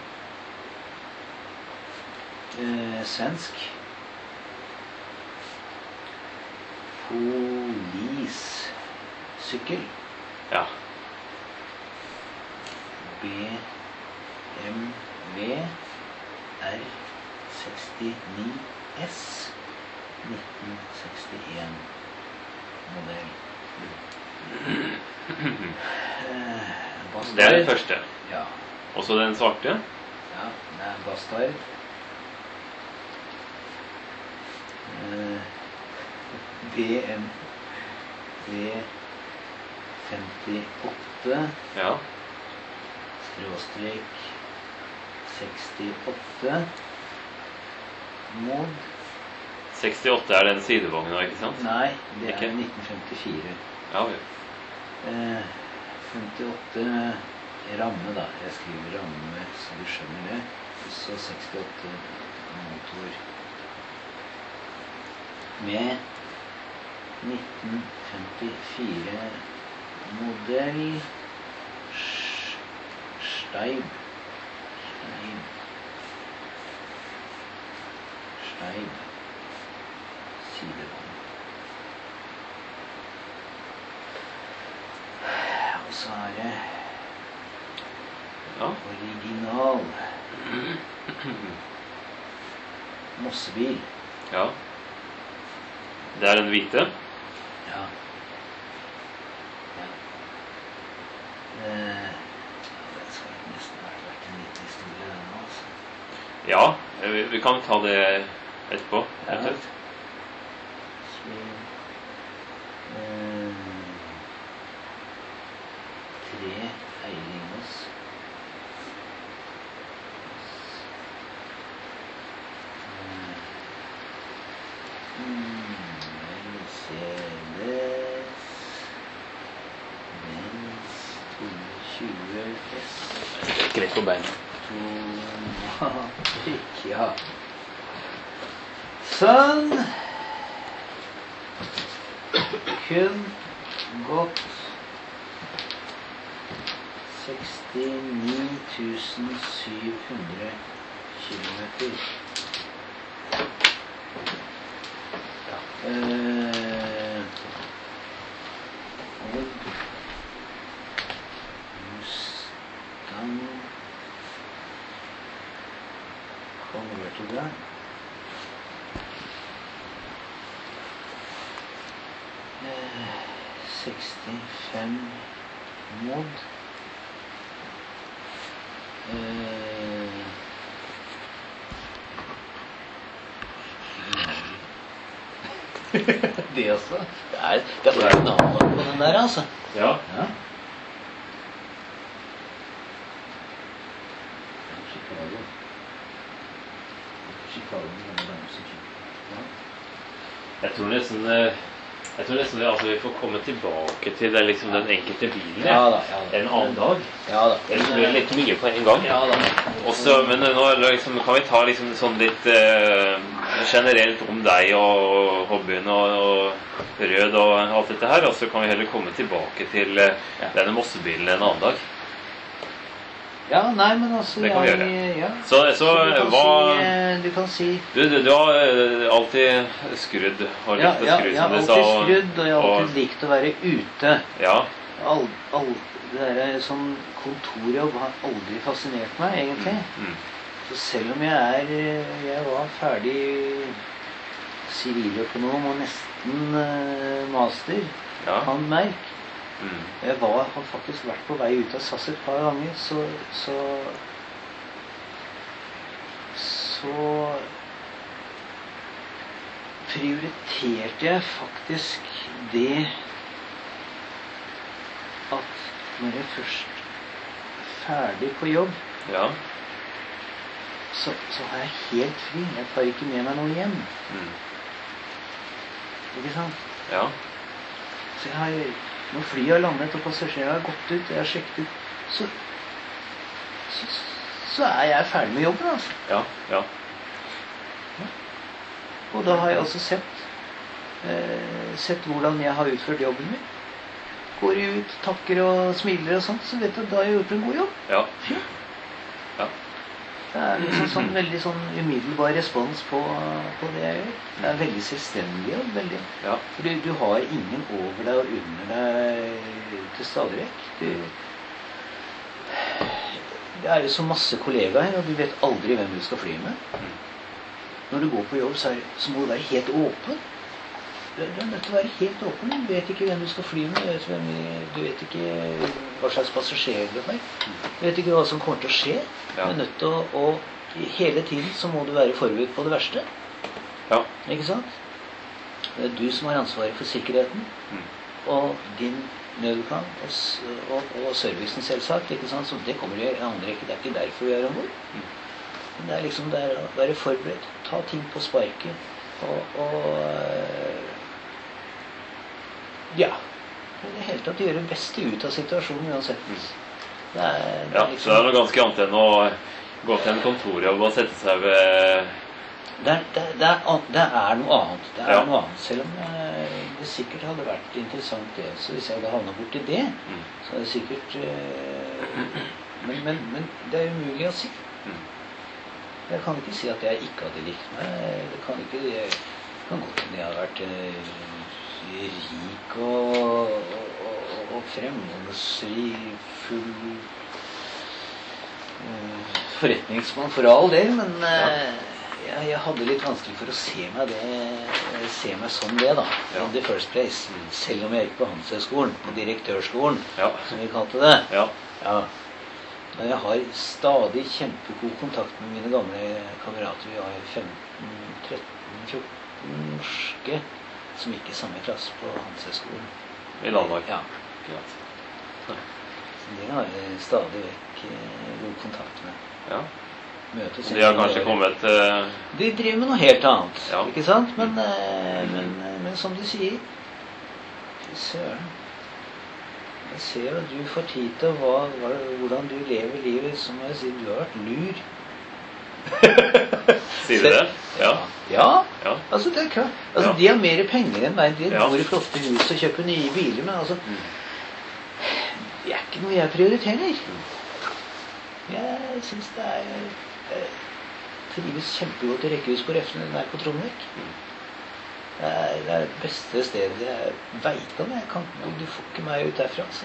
Eh, svensk. Polissykkel. Ja. B M W R sekstini S nitten sekstien modell. Eh, Bastard. Det er den første. Ja, Og så den svarte. ja, det er Bastard. Eh, B M W femtiåtte Ja. skråstrek sekstiåtte mod. sekstiåtte er den sidevogna, ikke sant? Nei, det er Ikke? nitten femtifire. Ja, vel. Eh, femtiåtte ramme, da. Jeg skriver ramme, så du skjønner det. Og så sekstiåtte motor. Med nitten femtifire modell Sch- Steib. Steib. Steib. Sidevogn. Og så er det Ja. original Mossebil. Ja. Det er den hvite. Ja. Ja. Eh, det skal nesten ha vært en liten historie, den altså. Ja, vi, vi kan ta det etterpå. Ja. eventuelt. Så, eh, tre Eiringås. Mercedes Benz to tjue S. Strekker litt på beina. Automatikk, ja. Sånn. Kun gått sekstini tusen syv hundre kilometer. Ja. Eh, og Mustang Convertible. Eh, sekstifem mod. Eh, det også. Det er, det er et navn på den der, altså. Ja. Ja. Chicago. Chicago, den gamle damemusikken. Ja. Jeg tror nesten eh, Jeg tror nesten det, altså vi får komme tilbake til det, liksom, den enkelte bilen Ja da, ja da. en annen dag. Ja da. Ellers blir det litt mye på en gang. Ja da. Også, men nå liksom, kan vi ta liksom, sånn litt eh, generelt om deg og hobbyen og, og rød og alt dette her, og så kan vi heller komme tilbake til eh, Ja. denne Mossebilen en annen dag. Ja, nei, men altså Det kan vi jeg, gjøre. Ja. Så, så, du, kan hva... si, eh, du kan si Du, du, du har eh, alltid skrudd, har Ja, lyst til å ja, skru, jeg har som du alltid sa. og- skrudd, og jeg har alltid og- likt å være ute. Ja, All, all, det der sånn kontorjobb har aldri fascinert meg, egentlig. mm, Så selv om jeg er Jeg var ferdig siviløkonom og nesten eh, master, ja, handmerk. mm, Jeg var, har faktisk vært på vei ut av S A S et par ganger, så Så, så prioriterte jeg faktisk det at når jeg først er ferdig på jobb, ja, så, så er jeg helt fri. Jeg tar ikke med meg noe hjem. mm, Ikke sant? ja, Så jeg har, når flyet har landet og passasjerer har gått ut, og jeg har sjekket ut, så, så, så er jeg ferdig med jobben, altså. ja, ja, Og da har jeg også sett, eh, sett hvordan jeg har utført jobben min. Går jeg ut, takker og smiler og sånt, så vet jeg at da har jeg gjort en god jobb. ja, Fint. ja, Det er liksom sånn veldig sånn umiddelbar respons på, på det jeg gjør. Det er veldig selvstendig og veldig... ja, For du, du har ingen over deg og under deg til stadig vekk. Du, det er jo så masse kollegaer, og du vet aldri hvem du skal fly med. mm, Når du går på jobb, så, er, så må du være helt åpen. Du, du er nødt til å være helt åpen. Du vet ikke hvem du skal fly med. Du vet, hvem, du vet ikke hva slags passasjerer du har. Du vet ikke hva som kommer til å skje. Du Ja. er nødt til å, å hele tiden så må du være forberedt på det verste. ja, Ikke sant? Det er du som har ansvaret for sikkerheten, mm, og din nødutgang, og, s- og, og servicen selvsagt, ikke sant? Så det kommer i andre rekke. Det er ikke derfor vi er om bord. mm, Men det er liksom det er å være forberedt, ta ting på sparket, og, og øh, ja, i det hele tatt gjøre det beste ut av situasjonen uansett. Det er, det ja, er så det er noe ganske annet enn å gå til en kontorjobb og sette seg ved... Det er, det, det, er, an- det er noe annet. Det er Ja. noe annet. Selv om eh, det sikkert hadde vært interessant det også, hvis jeg hadde havnet borti det, Mm, så er det sikkert eh, men, men, men det er umulig å si. mm, Jeg kan ikke si at jeg ikke hadde likt meg. Det kan ikke, jeg kan godt hende jeg har vært eh, rik og, og, og, og fremgangsrik, full eh, forretningsmann for all del, men eh, jeg, jeg hadde litt vanskelig for å se meg, det, se meg som det, da. Ja. In the first place. Selv om jeg gikk på Handelshøyskolen, på direktørskolen, ja, som vi kalte det. ja, Ja. Men jeg har stadig kjempegod kontakt med mine gamle kamerater. Vi var femten, tretten, fjorten norske som gikk i samme klasse på Handelshøyskolen. i Danmark. Ja. Greit. Så de har jeg stadig vekk eh, god kontakt med. Ja, Møtes de har kanskje kommet... eh, De driver med noe helt annet, Ja. ikke sant? Men, eh, men, eh, men som du sier, fy søren. Jeg ser at du får tid til hva, hva, hvordan du lever livet, så må jeg si du har vært lur. Sier du det? Ja, Ja, ja, altså det er klart. Altså, Ja. de har mer penger enn meg. De Ja. bor i flotte hus og kjøper nye biler, men altså, mm, det er ikke noe jeg prioriterer. Mm. Jeg synes det er jeg trives kjempegodt i rekkehus på Refne, den er på Trondvik. Mm. Det er det er det beste stedet jeg vet om. Jeg kan, du får ikke meg ut derfra, altså.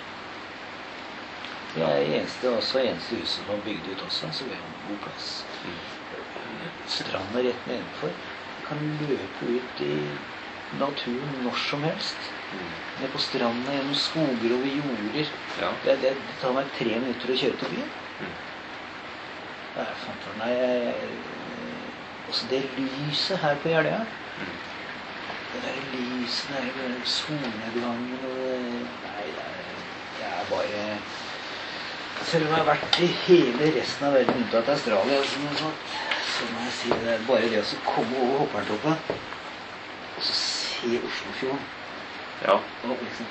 Det er det eneste, også eneste huset som var bygd ut også, så vi har en god plass. mm, Stranda rett nedenfor. Du kan løpe ut i naturen når som helst. mm, Ned på stranda, gjennom skoger over jorder. ja, Det, det, det tar meg tre minutter å kjøre til byen. mm, Det er fantastisk. Nei, jeg, jeg- også det lyset her på Jeløya. mm, Det der lyset, det der solnedgangen og det- Nei, det er, det er bare Selv om jeg har vært i hele resten av verden unntatt Australia, så, så må jeg si det er bare det å komme over Hopperntoppen og så se Oslofjorden Ja. Og liksom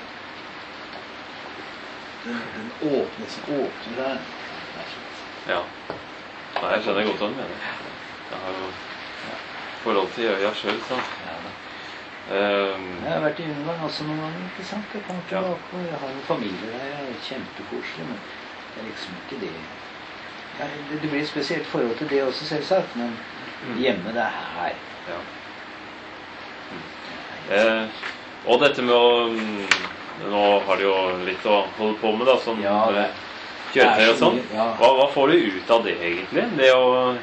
den, den åpne som åpner der. Det er fint. Ja. Nei, jeg skjønner godt hva du mener. Jeg har jo forhold til øya selv, så. Ja, da. Um, Jeg har vært i Ungarn også noen ganger, ikke sant? Jeg kommer Ja. tilbake, og jeg har en familie der, jeg er kjempekoselig, men det er liksom ikke det. Ja, det, det blir et spesielt forhold til det også, selvsagt, men Mm. hjemme det er her. ja. Eh, og dette med å mm, nå har du jo litt å holde på med da, sånn Ja, det- med kjøretøy det er og så sånn. mye, ja. Hva, hva får du ut av det egentlig? Det å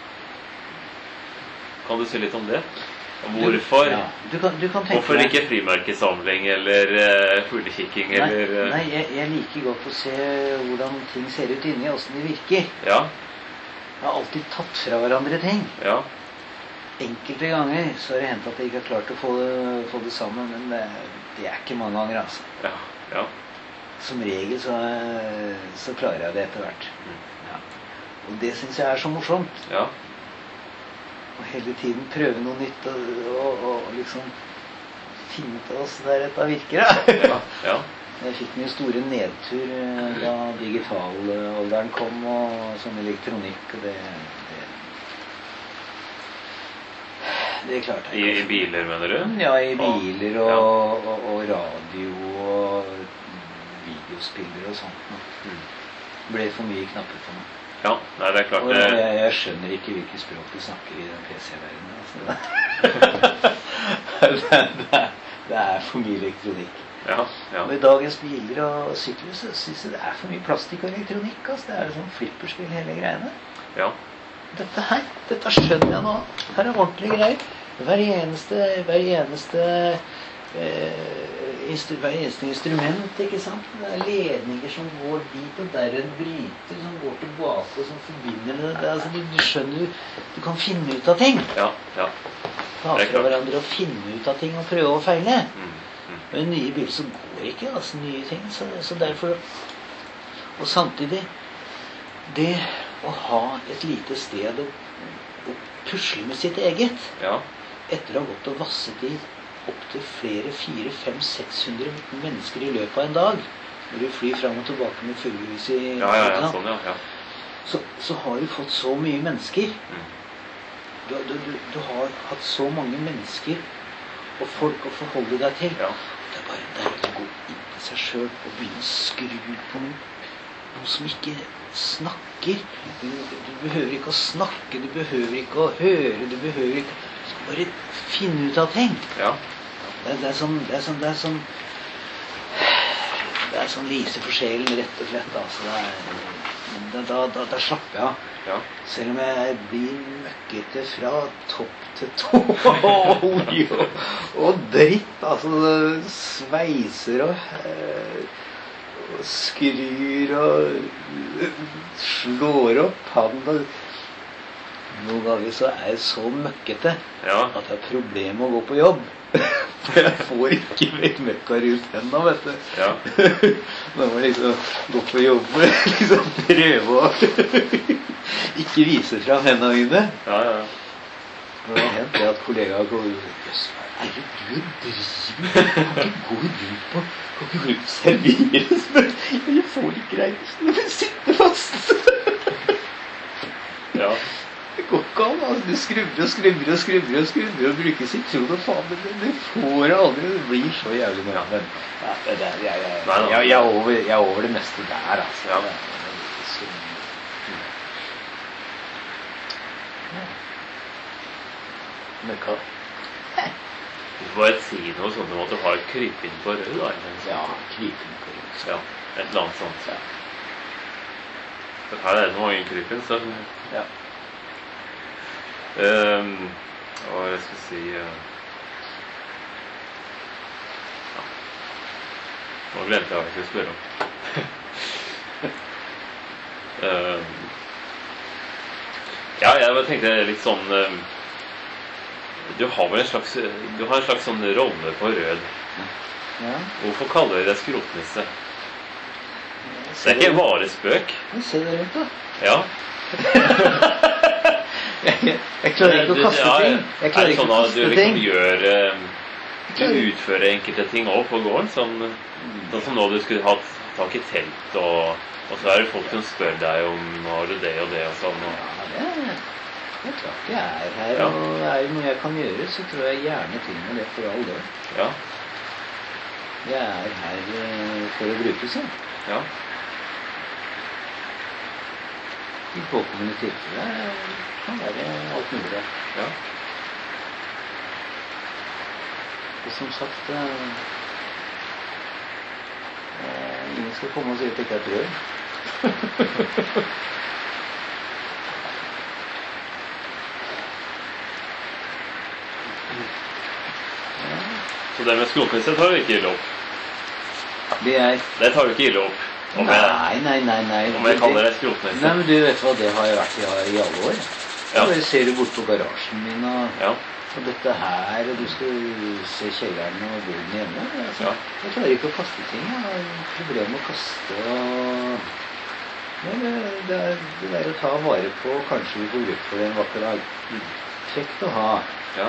Kan du si litt om det? Hvorfor? Ja, du kan, du kan tenke Hvorfor deg- ikke frimerkesamling eller uh, fuglekikking Nei, eller eh, nei jeg, jeg liker godt å se hvordan ting ser ut inni, hvordan de virker. Ja, Jeg har alltid tatt fra hverandre ting. ja, Enkelte ganger så har det hendt at jeg ikke har klart å få det, få det sammen, men det, det er ikke mange ganger, altså. ja, ja. Som regel så, så klarer jeg det etter hvert. Ja. Og det synes jeg er så morsomt. ja. Og hele tiden prøve noe nytt og, og, og liksom finne ut av hvordan det dette virker. ja, Da. ja. Jeg fikk min store nedtur eh, da digitalalderen kom og sånn elektronikk, og det, det, det klarte I, jeg I biler, mener du? Ja, i biler og, Ja. og, og radio og videospillere og sånt. Mm. Det ble for mye knapper for meg. Ja, nei, det er klart Og det. jeg, jeg skjønner ikke hvilke språk du snakker i den P C-verdenen. Altså. det, det, er, det er for mye elektronikk. Ja, ja. Og i dagens biler og sykler så synes jeg det er for mye plastikk og elektronikk. Altså. Det er sånn flipperspill hele greiene. ja. Dette her, dette skjønner jeg nå. Her er ordentlige greier. Hver eneste, hver eneste, eh, instru, hver eneste instrument, ikke sant? Det er ledninger som går dit, og der er en bryter som går tilbake og som forbinder det. det er, altså, du, du skjønner, du kan finne ut av ting. Ja, ja. Ta Det er fra klart. hverandre og finne ut av ting og prøve å feile. Mm, mm. Og i nye biler så går ikke altså nye ting, så, så derfor. Og samtidig, det å ha et lite sted å, å pusle med sitt eget, Ja, etter å ha gått og vasset i opp til flere, fire, fem, seks hundre mennesker i løpet av en dag, når du flyr frem og tilbake med fuglehus i ja, ja, ja, Skottland, sånn, ja, ja. så, så har du fått så mye mennesker. Mm. Du, du, du, du har hatt så mange mennesker og folk å forholde deg til. Ja. Det er bare deilig å gå inn i seg selv og begynne å skru på noe, noe som ikke snakker. Du, du behøver ikke å snakke, du behøver ikke å høre, du behøver ikke. Du skal bare finne ut av ting. Ja, Det, det er sånn, det er sånn, det er sånn, det er sånn lyse for sjelen, rett og slett. Altså, det er, da, da, da, da slapper jeg av. ja. Selv om jeg blir møkkete fra topp til tå, olje og, og dritt, altså sveiser og, eh, og skrur og slår opp pann. Og noen ganger så er jeg så møkkete Ja, at jeg har problemer med å gå på jobb. For jeg får ikke vekk møkka rundt hendene, vet du. ja. Da må jeg liksom gå på jobb og liksom prøve å ikke vise fram hendene mine. Ja, ja. Og det har hendt det at kollegaer går ut og «Jøss, hva er det du driver med? Kan ikke gå rundt på, kan ikke gå rundt og serveres, men jeg får ikke greit, så må jeg sitte fast.» Ja, Det går ikke an, altså. Du skrubber og skrubber og skrubber og skrubber og bruker sitron og faen, men det, det får jeg aldri. Det blir så jævlig mye. Men ja, det der, jeg, jeg, Nei, da. jeg, jeg, er over, jeg er over det meste der, altså. Ja. Det er- det er så- Ja. Men hva? du får bare si noe sånn om at du har krypinn på rød, da. eller? Ja, krypen på det. Ja, et eller annet sånt. Ja. For her er det mange krypinn, så... Ja. Um, hva jeg skal si... Uh, ja. Nå glemte jeg hva jeg skulle spørre om. um, ja, jeg bare tenkte litt sånn... Um, du har vel en slags, du har en slags sånn rolle på rød. Ja. Hvorfor kaller du det skrotnisse? Det Se er ikke bare spøk. Se det rundt, da. Ja. Jeg, jeg, jeg klarer ikke å Du- kaste ja, ting. Jeg er klarer det ikke sånn å at kaste du liksom ting. gjør eh, du utfører enkelte ting også på gården, sånn, sånn som nå du skulle hatt tak i telt, og, og så er det folk som spør deg om har du det og det og sånn. Og... Ja, det er, det er klart jeg er her, Ja. og er det noe jeg kan gjøre, så tror jeg gjerne til med det for all del. Ja, Jeg er her eh, for å brukes, ja. ja, I påkommende tilfeller kan være alt mulig det. ja. Og som sagt, eh, eh, ingen skal komme og si at det ikke er et rør. Så det med skrotmesse tar du ikke ille opp. Det er... Det tar du ikke ille opp. Om jeg, Nei, nei, nei, nei. om jeg kaller det Nei, skrotmesse. men du vet hva, det har jeg vært i, i alle år. Ja. Bare ser du bort på garasjen min, og, Ja, og dette her, og du skal se kjelleren og gulden hjemme. Altså, Ja. Jeg klarer ikke å kaste ting, jeg har problemer med å kaste, og... Men det, det, er, det er å ta vare på, kanskje vi får bruk for det en vakker dag. Kjekt å ha. ja,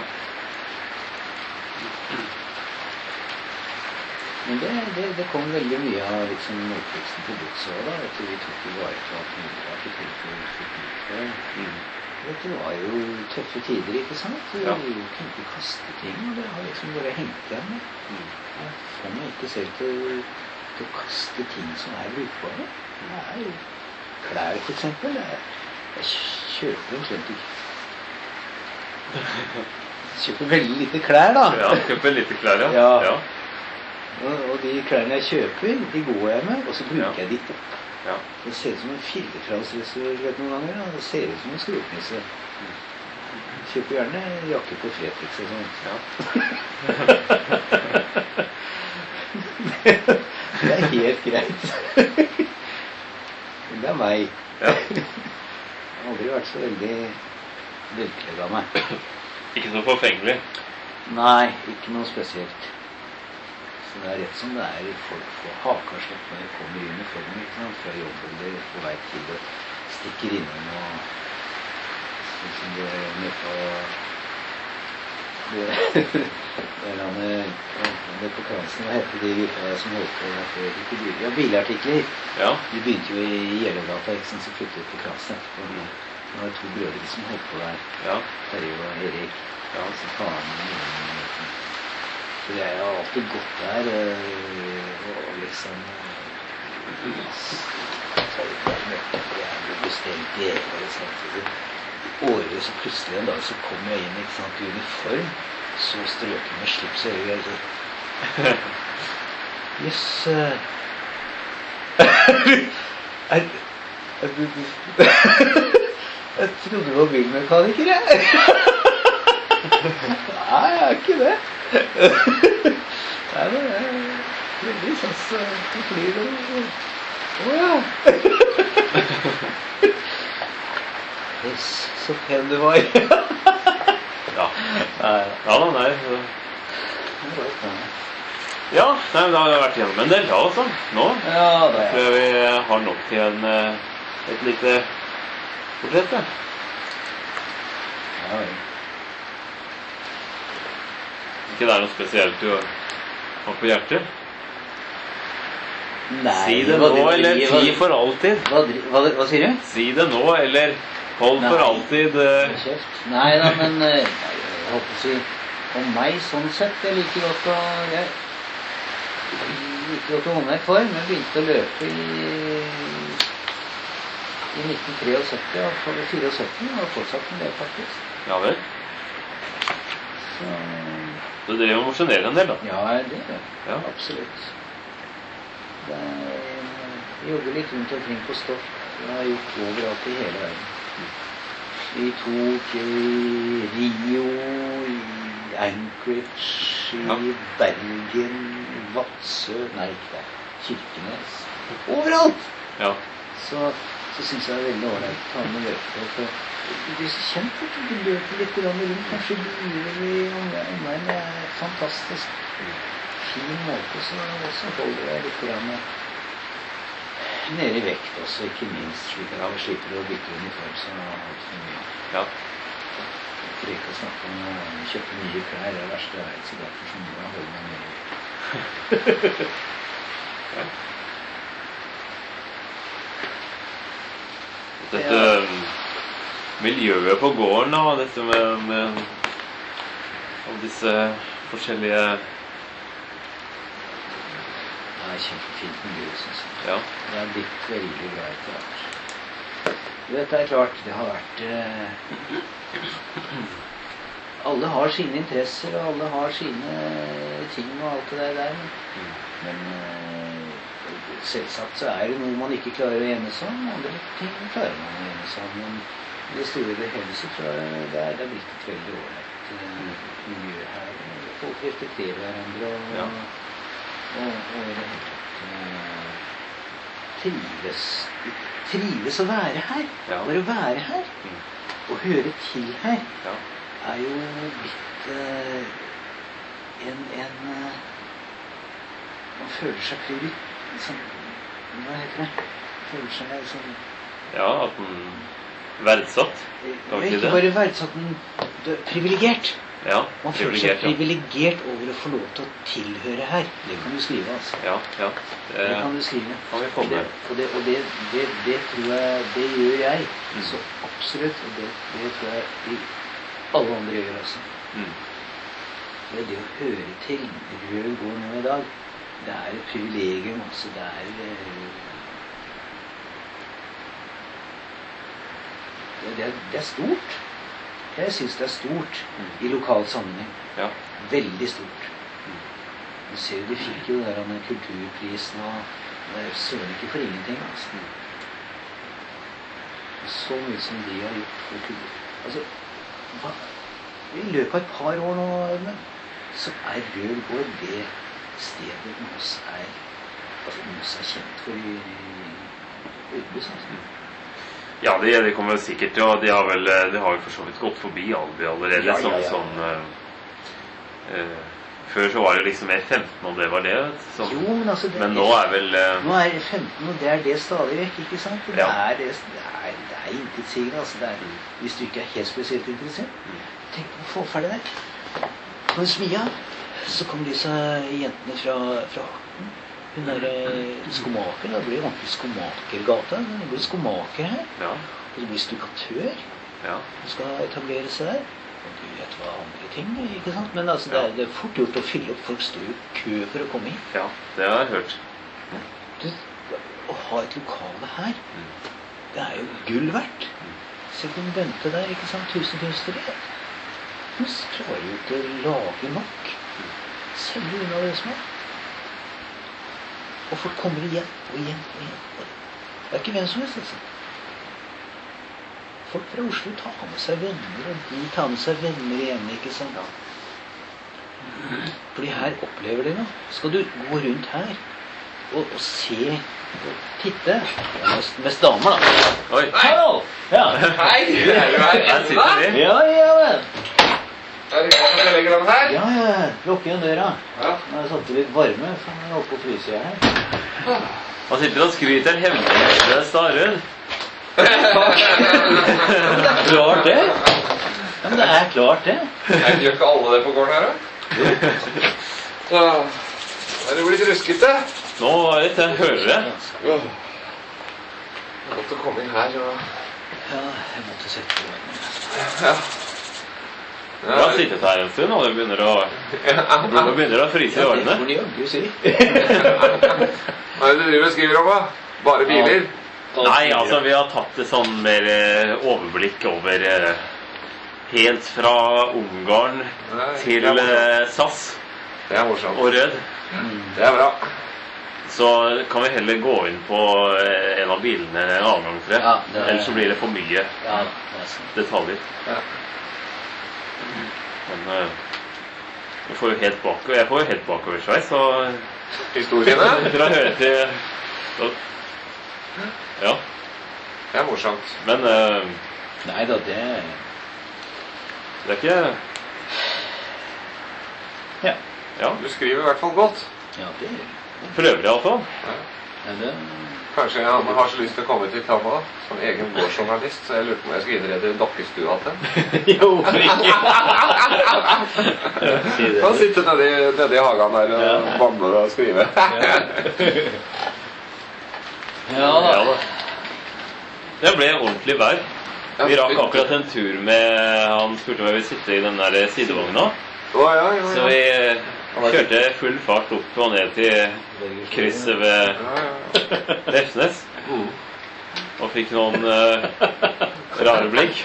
Men det, det, det kom veldig mye av liksom oppveksten på godset også, da. At vi tok i vare på alt mulig rart i tilfelle vi fikk bruk for det. mm, Det var jo tøffe tider, ikke sant? Vi Ja. kunne ikke kaste ting, og det har liksom bare hengt igjen. mm, Jeg får meg ikke selv til, til å kaste ting som er brukbare. Det er jo klær, for eksempel. Jeg, jeg kjøper omtrent ikke. Jeg kjøper veldig lite klær, da. ja, kjøper litt klær, ja. Ja. Ja, Og, og de klærne jeg kjøper, de går jeg med, og så bruker Ja. jeg de opp. ja, Det ser ut som en filletrasrestaurant noen ganger. Da. Det ser ut som en skrotnisse. Kjøper gjerne jakke på Fretex og sånt. ja. Det er helt greit. Det er meg. Ja. Jeg har aldri vært så veldig velkledd av meg. Ikke så forfengelig. Nei, ikke noe spesielt. Så det er rett som det er. Folk får haka slett når de kommer i uniformen, ikke sant? Fra jobb eller på vei til det. Stikker innom og sånn som du er med på det, det er det på Kransen, hva heter de gutta som holdt på der før? Ikke bil, ja, bilartikler. Ja, De begynte jo i Gjellegata, ikke sant, så flyttet de på Kransen etterpå. Det var to brødre som holdt på der. ja, Terje og Erik. Ja. Så faren min. Så jeg har alltid gått der øh, og liksom så jeg ble bestemt i egen og samtidig. Året så plutselig en dag så kom jeg inn, ikke sant, i uniform, så strøken med slips og jeg så Jøss øh. er, er du Jeg trodde du var bilmekaniker, jeg. Nei, jeg er ikke det. Nei, det er veldig sånn så det flyr og... Åja! Yes, så pen du var. ja. Nei, Ja da, nei. så- det var ikke noe. Ja, nei, men da har jeg vært gjennom en del da, altså. Nå Ja, det tror er... jeg vi har nok til en, eh, et lite portrett, ja. Ja, vel. Ikke det er noe spesielt du har på hjertet? Nei, Si det hva nå, driver- eller hva- ti for alltid. Hva, dri- hva, hva sier du? Si det nå, eller hold for Nei. alltid. eh, Kjeft. Nei da, men eh, nei, jeg holdt på å si om meg sånn sett. Jeg liker godt å jeg liker godt å håndverk for, men jeg begynte å løpe i i nitten syttitre og for syttifire, og fortsatt med det faktisk. Ja vel. Så Du driver og mosjonerer en del, da. ja, det gjør jeg. Ja. Absolutt. Det er, jeg jobber litt rundt omkring på stoff. Jeg har gjort overalt i hele verden. Vi tok i Rio, i Anchorage, i Ja. Bergen, i Vadsø, nei, ikke der, Kirkenes. Overalt! Ja. Så, så synes jeg det er veldig ålreit å ta med løpet. For du blir så kjent at du løper litt grann rundt. Kanskje biler i omveien. Det er fantastisk. Fin måte, så, så holder jeg litt grann nede i vekt også, ikke minst. Slik at jeg slipper å bytte uniform så altfor mye. Ja. For ikke å snakke om å kjøpe nye klær, det er det verste jeg vet, så derfor så må jeg holde meg med. Ja. Dette miljøet på gården, da, dette med, med alle disse forskjellige... Det er kjempefint miljø, synes jeg. Ja. Det er blitt veldig bra etter hvert. Dette er klart, det har vært... Eh, alle har sine interesser, og alle har sine ting og alt det der. Men eh, selvsagt så er det noe man ikke klarer å enes om, andre ting klarer man å enes om. Men i det store det hele så tror jeg det er, det er blitt et veldig ålreit miljø her. Folk respekterer hverandre og, ja. og, og i det hele tatt uh, trives, trives å være her. Ja. Bare å være her. Mm. Og høre til her ja. er jo blitt uh, en, en uh, man føler seg priorit sånn, hva heter det? Føler seg sånn ja, at den verdsatt ikke, ikke bare verdsatt, men privilegert. Ja, man føler seg privilegert ja. Over å få lov til å tilhøre her. Det kan du skrive, altså. Ja, ja. Det, det kan du skrive. Kan vi komme. Det, og det, og det, det, det tror jeg, det gjør jeg. Mm. Så absolutt, og det, det tror jeg de, alle andre gjør også. Mm. Det er det å høre til Rød går nå i dag. Det er et privilegium, altså. Det er... Det, det, er, det er stort. Jeg synes det er stort mm. i lokal sammenheng. Ja. Veldig stort. Mm. Du ser jo, de fikk jo der med kulturprisen, og det er søren ikke for ingenting, altså. Mm. Så mye som de har gjort for kultur. Altså, hva, i løpet av et par år nå, men, så er Rød gård det stedet Moss er, altså Moss er kjent for i Øybus, altså. Ja, det, det kommer sikkert, og de har vel, de har jo for så vidt gått forbi Alby allerede, ja, ja, ja. Sånn, sånn uh, før så var det liksom F femten, og det var det, sånn. Jo, men altså, det, men nå er vel... Uh, nå er F femten, og det er det stadig vekk, ikke sant? Det, ja. er, det, det er, det er intetsigende, altså, det er, hvis du ikke er helt spesielt interessert, mm. tenk på å få ferdig der. På en smia, så kommer disse jentene fra, fra Horten. Hun er skomaker, det blir ordentlig skomakergata. Det blir skomaker her. Ja. Og det blir stukatør. Ja. Hun skal etablere seg der. Og du vet hva andre ting, ikke sant? Men altså, ja. det, er, det er fort gjort å fylle opp. Folk står i kø for å komme hit. Ja, det har jeg hørt. Du, å ha et lokale her, mm. det er jo gull verdt. Selv om Bente der, ikke sant? Tusen kunstnere. Hun klarer jo ikke å lage nok. Selv unna det som er. Og folk kommer igjen og igjen og igjen. Det er ikke hvem som helst, altså. Folk fra Oslo tar med seg venner, og de tar med seg venner igjen, ikke sant? Fordi her opplever de noe. Skal du gå rundt her og, og se og titte? Det er mest, mest damer, da. Oi. Hallo! Ja. Hei! Er du her? Her sitter vi. Ja, ja, men. Er det greit at jeg legger den her? Ja, ja, lukker igjen døra. Ja. Nå har jeg satt det litt varme, for jeg er oppe på fryset her. Han sitter og skryter hemmelig med Starun. Det er klart det. Ja, men det er klart det. Jeg gjør ikke alle det på gården her, da? Så, er det blitt ruskete? Nå er det til hørere. Det er godt å komme inn her, så... Ja, jeg måtte sette på varmen. Ja. Du har sittet her en stund, og det begynner å, det begynner å fryse i årene. Ja, det får de jaggu si. Hva er det du driver og skriver om, da? Bare biler? Nei, altså, vi har tatt det sånn mer overblikk over helt fra Ungarn til S A S det er morsomt. Og Rød. Det er bra. Så kan vi heller gå inn på en av bilene en annen gang, tror jeg. Ja, er... Ellers så blir det for mye ja, detaljer. Ja. Men uh, jeg får jo helt bakover, jeg får jo helt bakoversveis, så historiene for å høre til så, ja. Det er morsomt. Men uh, nei da, det det er ikke ja. Ja, du skriver i hvert fall godt. Ja, det prøver jeg i hvert fall. Ja. Ja, det... Kanskje han har så lyst til å komme til Tama som egen gårdsjournalist, så jeg lurte på om jeg skulle innrede dokkestua til. Jo, hvorfor ikke? Si det. Han sitter nede, i- nede i hagen der og Ja. banner og skriver. Ja, Ja da. Det ble ordentlig vær. Vi rakk akkurat en tur med Han spurte om jeg ville sitte i den der sidevogna. Å, ja, ja, Så ja. vi kjørte full fart opp og ned til krysset ved Ja, ja, ja. Refsnes. Mm. Og fikk noen eh, rare blikk.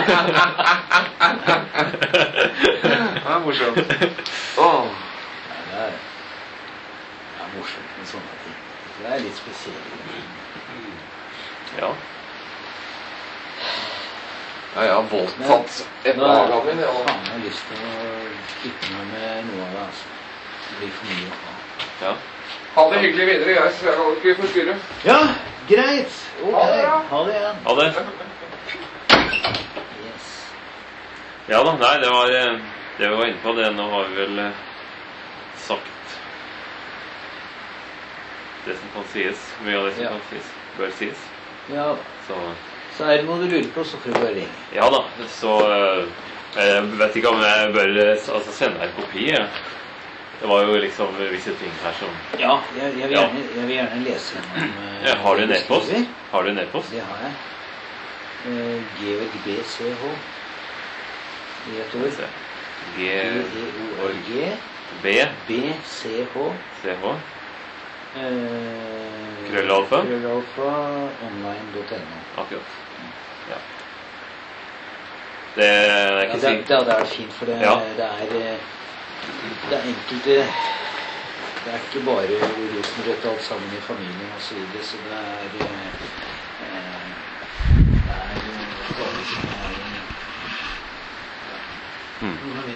Det er morsomt. Åh. Ja, det er, det er morsomt med sånne ting. Det er litt spesielt. Ja. Ja, jeg har voldtatt eplehagen min. Jeg Ja. faen har lyst til å kvitte meg med noe av det, altså. Det blir for mye. Ja. Ha det hyggelig videre, jeg, så jeg kan ikke forstyrre. Ja, greit. Ok, Ha det bra. ha det igjen. Ha det. Yes. Ja da, nei, det var eh, det vi var inne på. Det nå har vi vel eh, sagt det som kan sies. Mye av det som Ja. kan sies, bør sies. Ja, Så så er det noe du lurer på, så får du bare ringe. ja da, så eh, jeg vet ikke om jeg bør eh, altså, sende deg en kopi. eh. Det var jo liksom visse ting her som Ja, jeg, jeg, vil, Ja. gjerne, jeg vil gjerne lese gjennom eh, ja, Har du det nedpost? skriver. Har du nedpost? Det har jeg. Uh, Georg B C H. I et ord. Se. G G E O R G B B C H. C H Eh, Krøllalfa? Krøllalfa online punktum no. Akkurat. Ja. Det er Ja, ikke det, sikkert. det, det er fint, for det, Ja. det er eh, det er enkelte Det er ikke bare rosenrødt alt sammen i familien og så videre, så det er eh, eh, det er bare som er Hmm.